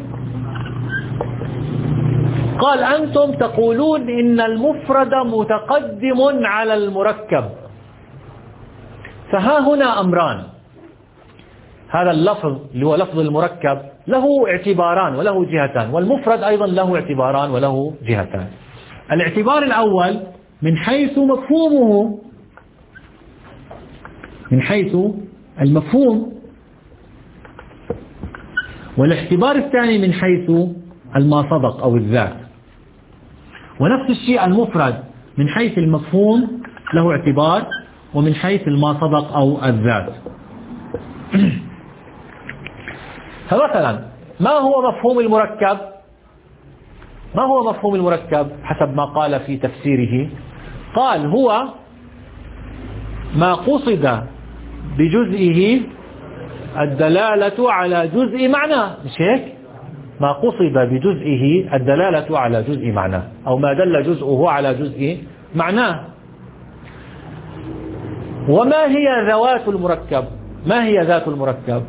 قال أنتم تقولون إن المفرد متقدم على المركب. فها هنا أمران. هذا اللفظ اللي هو لفظ المركب له اعتباران وله جهتان، والمفرد أيضا له اعتباران وله جهتان. الاعتبار الأول من حيث مفهومه، من حيث المفهوم، والاعتبار الثاني من حيث الماصدق أو الذات. ونفس الشيء المفرد من حيث المفهوم له اعتبار، ومن حيث الماصدق أو الذات. فمثلا ما هو مفهوم المركب؟ ما هو مفهوم المركب حسب ما قال في تفسيره؟ قال هو ما قصد بجزئه الدلالة على جزء معناه، مش هيك؟ ما قصد بجزئه الدلالة على جزء معناه، أو ما دل جزءه على جزء معناه. وما هي ذوات المركب؟ ما هي ذات المركب؟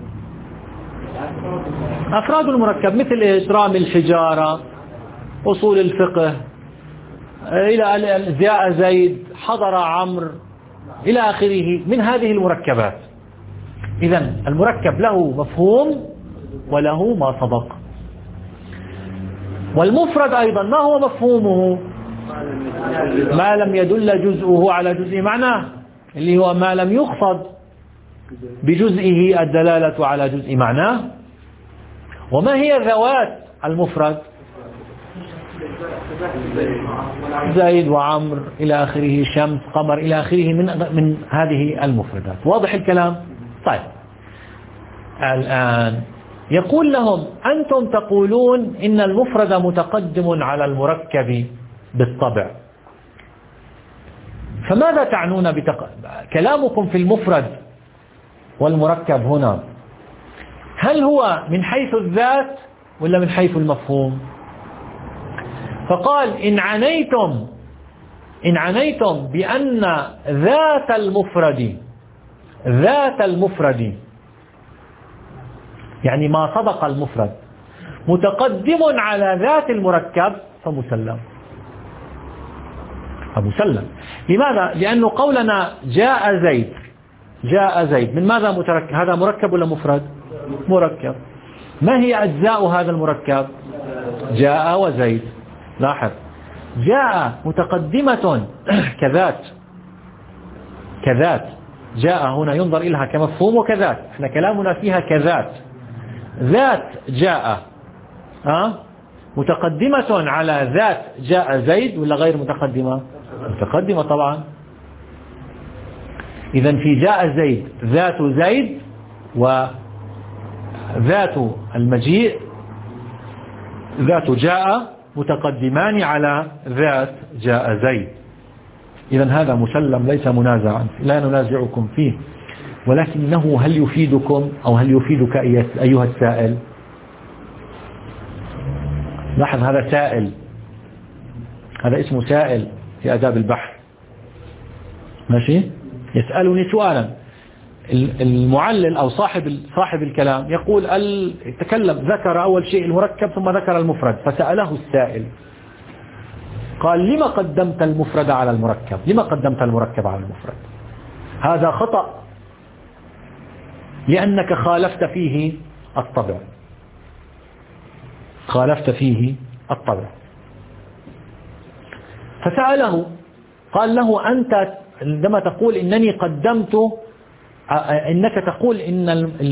أفراد المركب، مثل إجرام الحجارة، أصول الفقه، إلى جاء زيد، حضر عمرو، إلى آخره من هذه المركبات. إذن المركب له مفهوم وله ما صدق. والمفرد أيضا ما هو مفهومه؟ ما لم يدل جزءه على جزء معناه، اللي هو ما لم يقصد بجزئه الدلالة على جزء معناه. وما هي ذوات المفرد؟ زيد وعمر إلى آخره، شمس، قمر إلى آخره من من هذه المفردات. واضح الكلام؟ طيب الآن يقول لهم أنتم تقولون إن المفرد متقدم على المركب بالطبع، فماذا تعنون بتق... كلامكم في المفرد والمركب هنا، هل هو من حيث الذات ولا من حيث المفهوم؟ فقال إن عنيتم إن عنيتم بأن ذات المفرد ذات المفرد يعني ما سبق المفرد متقدم على ذات المركب فمسلم فمسلم لماذا؟ لأنه قولنا جاء زيد جاء زيد من ماذا متركب؟ هذا مركب ولا مفرد؟ مركب. ما هي أجزاء هذا المركب؟ جاء وزيد. لاحظ، جاء متقدمة كذات كذات جاء هنا ينظر إلها كمفهوم وكذات، احنا كلامنا فيها كذات. ذات جاء أه؟ متقدمة على ذات جاء زيد ولا غير متقدمة؟ متقدمة طبعا. إذن في جاء زيد ذات زيد وذات المجيء ذات جاء متقدمان على ذات جاء زيد. إذن هذا مسلم ليس منازعا، لا ننازعكم فيه، ولكنه هل يفيدكم أو هل يفيدك أيها السائل؟ لاحظ هذا سائل، هذا اسمه سائل في آداب البحث، ماشي؟ يسألني سؤالا، المعلل أو صاحب صاحب الكلام يقول تكلم، ذكر أول شيء المركب ثم ذكر المفرد، فسأله السائل قال لما قدمت المفرد على المركب؟ لما قدمت المركب على المفرد؟ هذا خطأ، لأنك خالفت فيه الطبع خالفت فيه الطبع. فسأله قال له أنت عندما تقول إنني قدمت، إنك تقول إن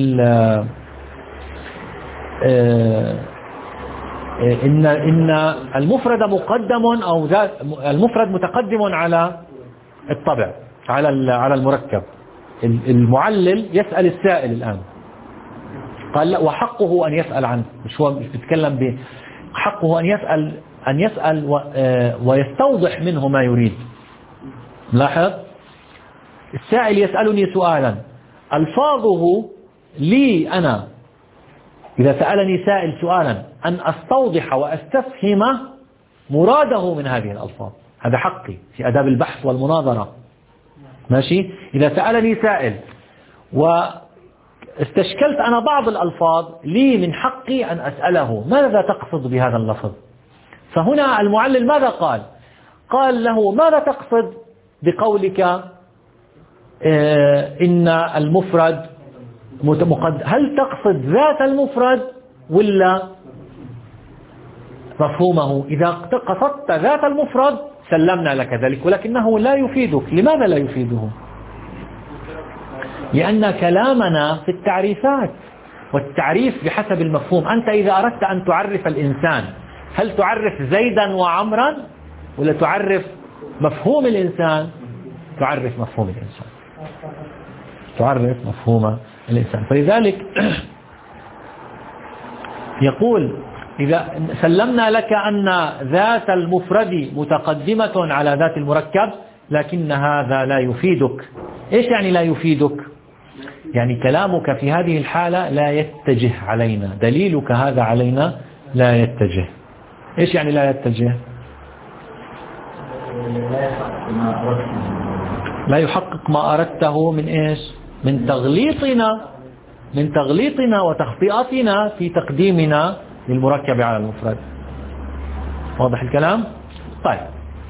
إن إن المفرد مقدم أو المفرد متقدم على الطبع على على المركب. المعلل يسأل السائل الآن، قال لا، وحقه أن يسأل عنه، مش هو مش بيتكلم به، حقه أن يسأل أن يسأل ويستوضح منه ما يريد. لاحظ، السائل يسألني سؤالا ألفاظه لي أنا، إذا سألني سائل سؤالا أن أستوضح وأستفهم مراده من هذه الألفاظ، هذا حقي في آداب البحث والمناظرة، ماشي؟ إذا سألني سائل واستشكلت أنا بعض الألفاظ، لي من حقي أن أسأله ماذا تقصد بهذا اللفظ؟ فهنا المعلل ماذا قال؟ قال له ماذا تقصد بقولك اه إن المفرد مقدم؟ هل تقصد ذات المفرد ولا مفهومه؟ إذا قصدت ذات المفرد سلمنا لك ذلك، ولكنه لا يفيدك. لماذا لا يفيده؟ لأن كلامنا في التعريفات، والتعريف بحسب المفهوم. أنت إذا أردت أن تعرف الإنسان، هل تعرف زيدا وعمرا ولا تعرف مفهوم الإنسان؟ تعرف مفهوم الإنسان تعرف مفهوم الإنسان. فلذلك يقول إذا سلمنا لك أن ذات المفرد متقدمة على ذات المركب، لكن هذا لا يفيدك. إيش يعني لا يفيدك؟ يعني كلامك في هذه الحالة لا يتجه علينا، دليلك هذا علينا لا يتجه. إيش يعني لا يتجه؟ لا يحقق ما أردته من إيش؟ من تغليطنا من تغليطنا وتخطئتنا في تقديمنا للمركب على المفرد. واضح الكلام؟ طيب،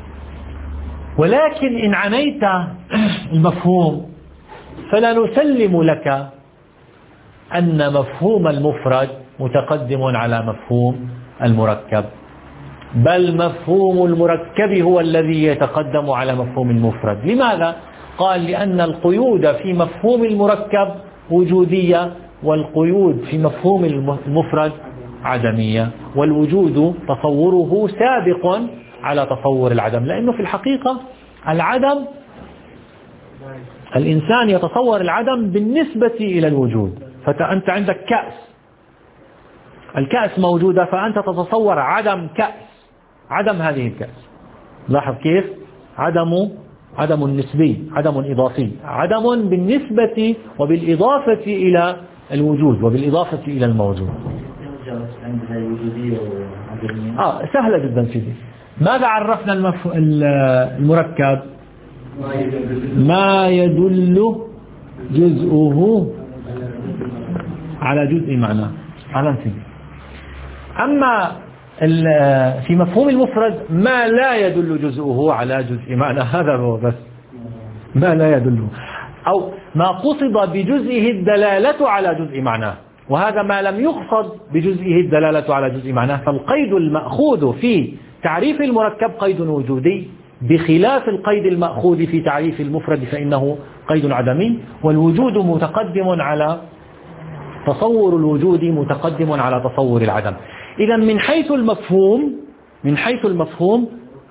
ولكن إن عنيت المفهوم فلا نسلم لك أن مفهوم المفرد متقدم على مفهوم المركب. بل مفهوم المركب هو الذي يتقدم على مفهوم المفرد. لماذا؟ قال لأن القيود في مفهوم المركب وجودية، والقيود في مفهوم المفرد عدمية، والوجود تصوره سابق على تصور العدم، لأنه في الحقيقة العدم الإنسان يتصور العدم بالنسبة إلى الوجود. فأنت عندك كأس، الكأس موجودة، فأنت تتصور عدم كأس، عدم هذه الكأس. لاحظ كيف؟ عدم عدم نسبي، عدم إضافي، عدم بالنسبة وبالإضافة إلى الوجود وبالإضافة إلى الموجود. آه سهلة جدا سيدي. ماذا عرفنا المف... المركب؟ ما يدل جزءه على جزء معناه. أهلا سيدي. أما في مفهوم المفرد ما لا يدل جزءه على جزء معنى، هذا هو بس ما لا يدل، أو ما قصد بجزئه الدلالة على جزء معناه، وهذا ما لم يقصد بجزئه الدلالة على جزء معناه. فالقيد المأخوذ في تعريف المركب قيد وجودي، بخلاف القيد المأخوذ في تعريف المفرد فإنه قيد عدمي، والوجود متقدم على تصور الوجود متقدم على تصور العدم. إذا من حيث المفهوم من حيث المفهوم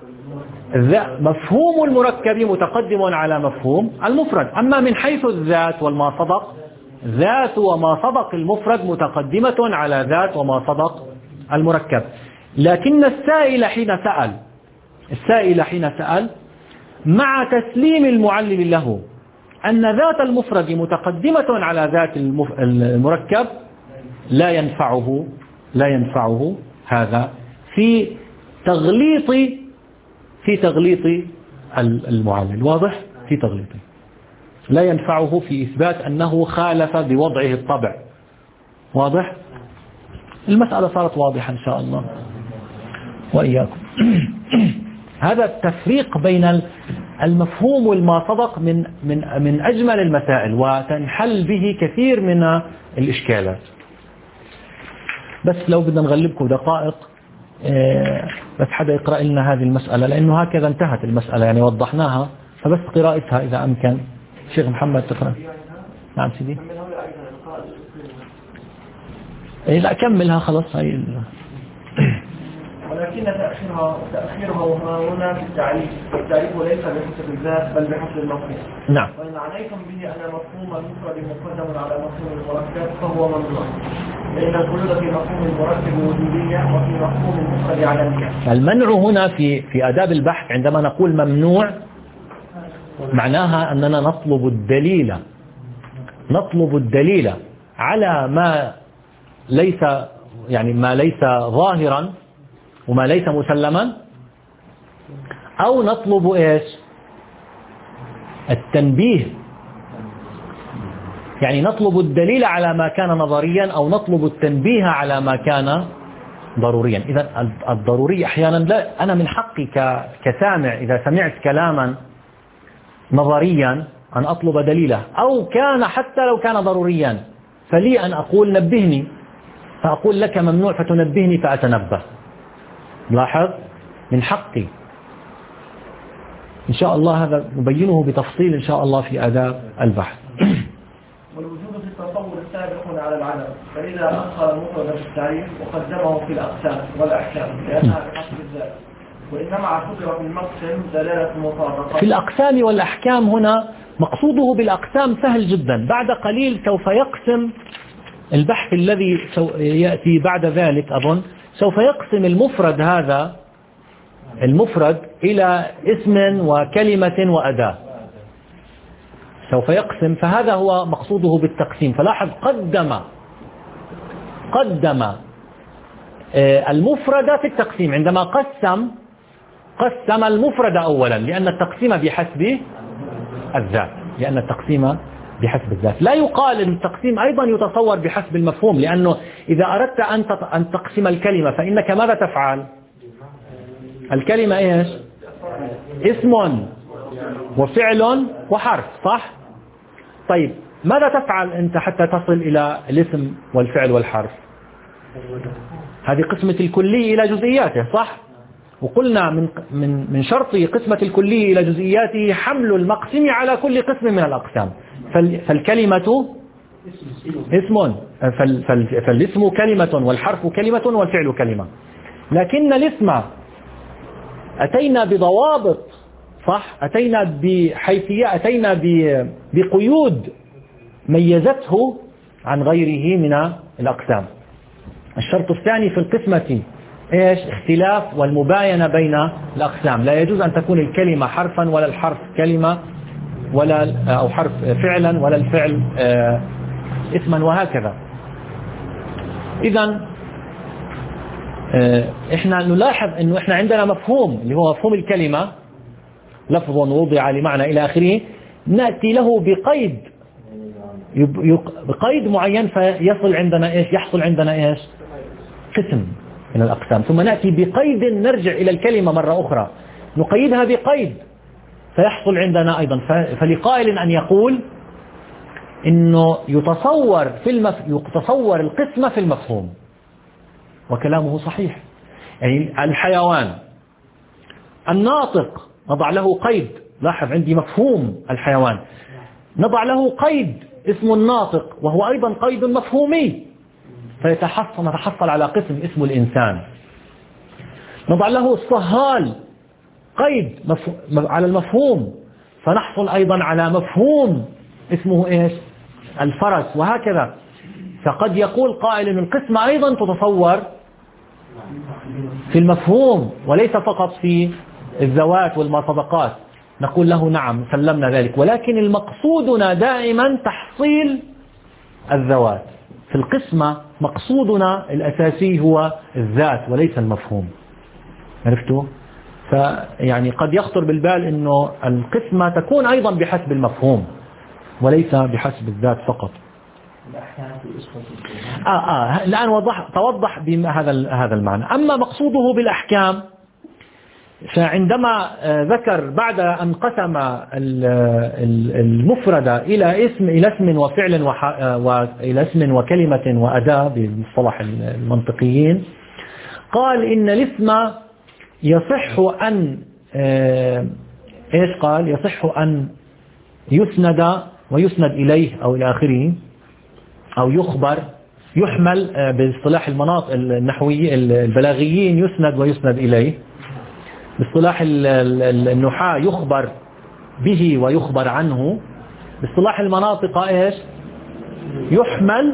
مفهوم المركب متقدم على مفهوم المفرد. أما من حيث الذات والما صدق، ذات وما صدق المفرد متقدمة على ذات وما صدق المركب. لكن السائل حين سأل السائل حين سأل مع تسليم المعلم له أن ذات المفرد متقدمة على ذات المركب لا ينفعه لا ينفعه هذا في تغليط في تغليط المعلل. واضح؟ في تغليط لا ينفعه في إثبات أنه خالف بوضعه الطبع. واضح؟ المسألة صارت واضحة إن شاء الله وإياكم. هذا التفريق بين المفهوم والما صدق من من من أجمل المسائل، وتنحل به كثير من الإشكالات. بس لو بدنا نغلبكم دقائق بس حدا يقرأ لنا هذه المسألة، لأنه هكذا انتهت المسألة، يعني وضحناها، فبس قراءتها إذا أمكن. شيخ محمد تقرأ. نعم سيدي. إيه لا كملها خلاص هاي. ولكن تأخيرها تأخيرها هنا في التعريف، والتعريف ليس بحسب الذات بل بحسب المفهوم. نعم. وإن عنيتم به أن مفهوم المفرد مقدم على مفهوم المركب فهو ممنوع، لأن القيود في مفهوم المركب وجودية وفي مفهوم المفرد عدمية. المنع هنا في في آداب البحث عندما نقول ممنوع معناها أننا نطلب الدليل نطلب الدليل على ما ليس يعني ما ليس ظاهرا وما ليس مسلما، أو نطلب إيش؟ التنبيه، يعني نطلب الدليل على ما كان نظريا أو نطلب التنبيه على ما كان ضروريا. إذا الضروري أحيانا لا، أنا من حقي كسامع إذا سمعت كلاما نظريا أن أطلب دليله، أو كان حتى لو كان ضروريا فلي أن أقول نبهني، فأقول لك ممنوع فتنبهني فأتنبه. لاحظ من حقي. إن شاء الله هذا نبينه بتفصيل إن شاء الله في آداب البحث. والوجود في التصور السابق على العدم، فإذا أخر المفرد في التعريف وقدمه في الأقسام والأحكام لأنها بحسب الذات، وإنما اعتبر في المقسم دلالة المطابقة. في الأقسام والأحكام هنا مقصوده بالأقسام سهل جدا. بعد قليل سوف يقسم البحث الذي يأتي بعد ذلك، أظن سوف يقسم المفرد هذا المفرد إلى اسم وكلمة وأداة، سوف يقسم، فهذا هو مقصوده بالتقسيم. فلاحظ قدم قدم المفرد في التقسيم، عندما قسم قسم المفرد أولا، لأن التقسيم بحسب الذات لأن التقسيم بحسب الذات. لا يقال أن التقسيم أيضا يتصور بحسب المفهوم، لأنه إذا أردت أن تقسم الكلمة فإنك ماذا تفعل؟ الكلمة إيش؟ اسم وفعل وحرف، صح؟ طيب ماذا تفعل أنت حتى تصل إلى الاسم والفعل والحرف؟ هذه قسمة الكلي إلى جزئياته، صح؟ وقلنا من من من شرط قسمة الكلي إلى جزئياته حمل المقسم على كل قسم من الأقسام. فالكلمة اسم، فالاسم كلمة والحرف كلمة والفعل كلمة، لكن الاسم أتينا بضوابط، صح، أتينا بحيثية، أتينا بقيود ميزته عن غيره من الأقسام. الشرط الثاني في القسمة إيش؟ اختلاف والمباينة بين الأقسام. لا يجوز أن تكون الكلمة حرفا ولا الحرف كلمة ولا أو حرف فعلا ولا الفعل اسما وهكذا. إذن إحنا نلاحظ أنه إحنا عندنا مفهوم اللي هو مفهوم الكلمة، لفظ وضع لمعنى إلى آخره، نأتي له بقيد بقيد معين فيصل عندنا إيش؟ يحصل عندنا إيش؟ قسم من الأقسام. ثم نأتي بقيد نرجع إلى الكلمة مرة أخرى نقيدها بقيد فيحصل عندنا أيضا. فلقائل أن يقول إنه يتصور في المف... يتصور القسمة في المفهوم، وكلامه صحيح. يعني الحيوان الناطق نضع له قيد، لاحظ عندي مفهوم الحيوان، نضع له قيد اسم الناطق وهو أيضا قيد مفهومي، فيتحصل نتحصل على قسم اسم الإنسان. نضع له الصهال قيد مف... على المفهوم، فنحصل أيضا على مفهوم اسمه إيش؟ الفرس، وهكذا. فقد يقول قائل أن القسمة أيضا تتصور في المفهوم وليس فقط في الذوات والمطابقات. نقول له نعم سلمنا ذلك، ولكن المقصودنا دائما تحصيل الذوات. في القسمة مقصودنا الأساسي هو الذات وليس المفهوم. عرفتوا؟ فيعني قد يخطر بالبال أنه القسمة تكون أيضا بحسب المفهوم وليس بحسب الذات فقط. آه آه الآن وضح توضح بهذا هذا المعنى. أما مقصوده بالأحكام فعندما ذكر بعد أن قسم المفرد إلى اسم إلى اسم وفعل وإلى اسم وكلمة وأداة بمصطلح المنطقيين، قال إن الاسم يصح أن إيش قال؟ يصح أن يسند ويسند إليه أو إلى آخره، أو يخبر يحمل باصطلاح المناطق النحوي البلاغيين يسند ويسند إليه، باصطلاح النحاة يخبر به ويخبر عنه، باصطلاح المناطق إيش؟ يحمل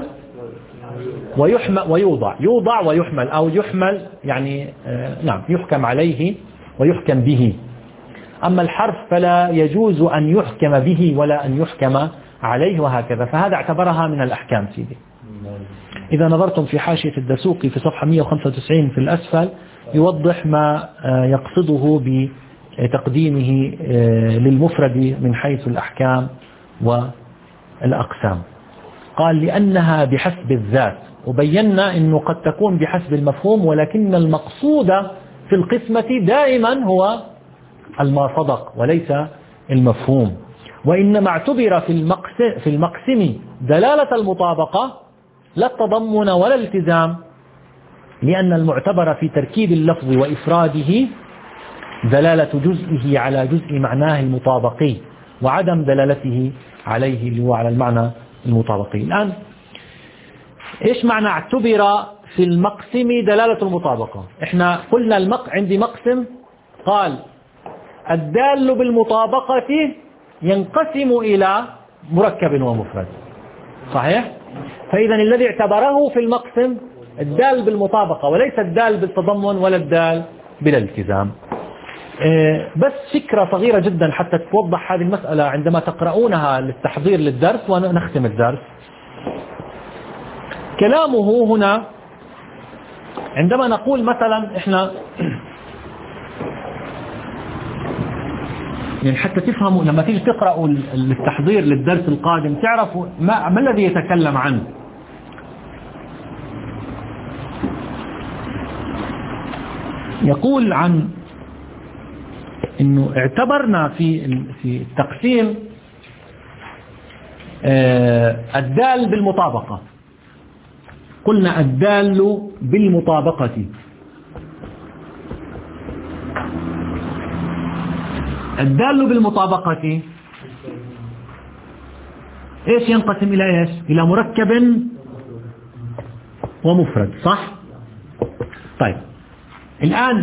ويحمل ويوضع، يوضع ويحمل، أو يحمل يعني آه نعم يحكم عليه ويحكم به. أما الحرف فلا يجوز أن يحكم به ولا أن يحكم عليه وهكذا. فهذا اعتبرها من الأحكام سيدي. إذا نظرتم في حاشية الدسوقي في صفحة مئة وخمسة وتسعين في الأسفل يوضح ما يقصده بتقديمه للمفرد من حيث الأحكام والأقسام. قال لأنها بحسب الذات، وبينا أنه قد تكون بحسب المفهوم، ولكن المقصود في القسمة دائما هو المصدق وليس المفهوم. وإنما اعتبر في المقسم, في المقسم دلالة المطابقة لا التضمن ولا الالتزام، لأن المعتبر في تركيب اللفظ وإفراده دلالة جزئه على جزء معناه المطابقي وعدم دلالته عليه اللي هو على المعنى المطابقي. الآن إيش معنى اعتبر في المقسم دلالة المطابقة؟ إحنا قلنا المق... عندي مقسم قال الدال بالمطابقة ينقسم إلى مركب ومفرد، صحيح؟ فإذا الذي اعتبره في المقسم الدال بالمطابقة وليس الدال بالتضمن ولا الدال بالالتزام. بس فكرة صغيرة جدا حتى توضح هذه المسألة عندما تقرؤونها للتحضير للدرس ونختم الدرس. كلامه هنا عندما نقول مثلا احنا يعني حتى تفهموا لما تيجي تقرأوا التحضير للدرس القادم تعرفوا ما, ما الذي يتكلم عنه. يقول عن انه اعتبرنا في في التقسيم الدال بالمطابقة، قلنا الدال بالمطابقة الدال بالمطابقة إيش ينقسم إلى إيش؟ إلى مركب ومفرد، صح؟ طيب الآن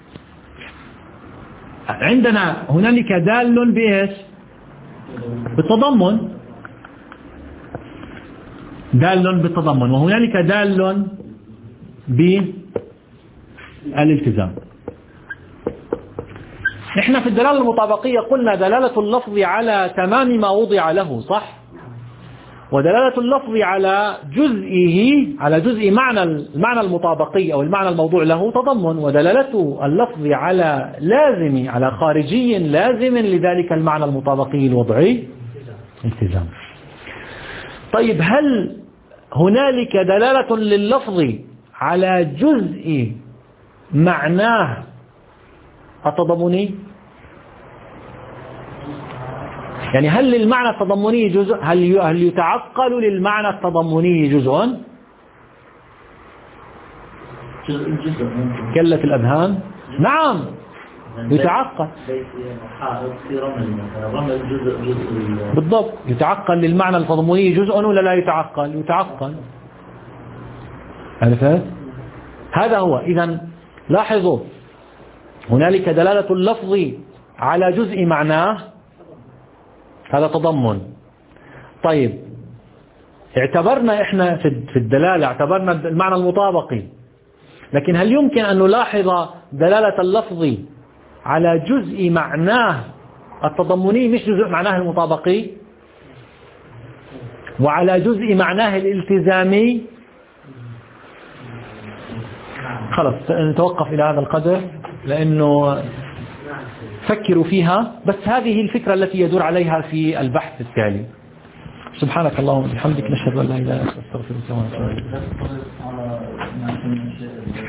عندنا هنالك دال بإيش؟ بالتضمن، دال بالتضمن، وهنالك دال بالالتزام. نحن في الدلالة المطابقية قلنا دلالة اللفظ على تمام ما وضع له، صح؟ ودلالة اللفظ على جزئه، على جزء معنى المعنى المطابقي أو المعنى الموضوع له تضمن، ودلالة اللفظ على لازم، على خارجي لازم لذلك المعنى المطابقي الوضعي التزام. طيب هل هنالك دلالة لللفظ على جزء معناه التضمني؟ يعني هل للمعنى التضمني جزء؟ هل هل يتعقل للمعنى التضمني جزء؟ كلة الأذهان؟ نعم يتعقل بالضبط، يتعقل للمعنى التضمني جزء ولا لا يتعقل؟ يتعقل. عرفت؟ هذا هو. إذن لاحظوا هنالك دلالة اللفظ على جزء معناه، هذا تضمن. طيب اعتبرنا احنا في الدلالة اعتبرنا المعنى المطابقي، لكن هل يمكن أن نلاحظ دلالة اللفظ على جزء معناه التضمني مش جزء معناه المطابقي، وعلى جزء معناه الالتزامي؟ خلاص نتوقف إلى هذا القدر لأنه فكروا فيها، بس هذه الفكرة التي يدور عليها في البحث التالي. سبحانك اللهم وبحمدك، نشهد أن لا إله إلا أنت، نستغفرك ونتوب إليك.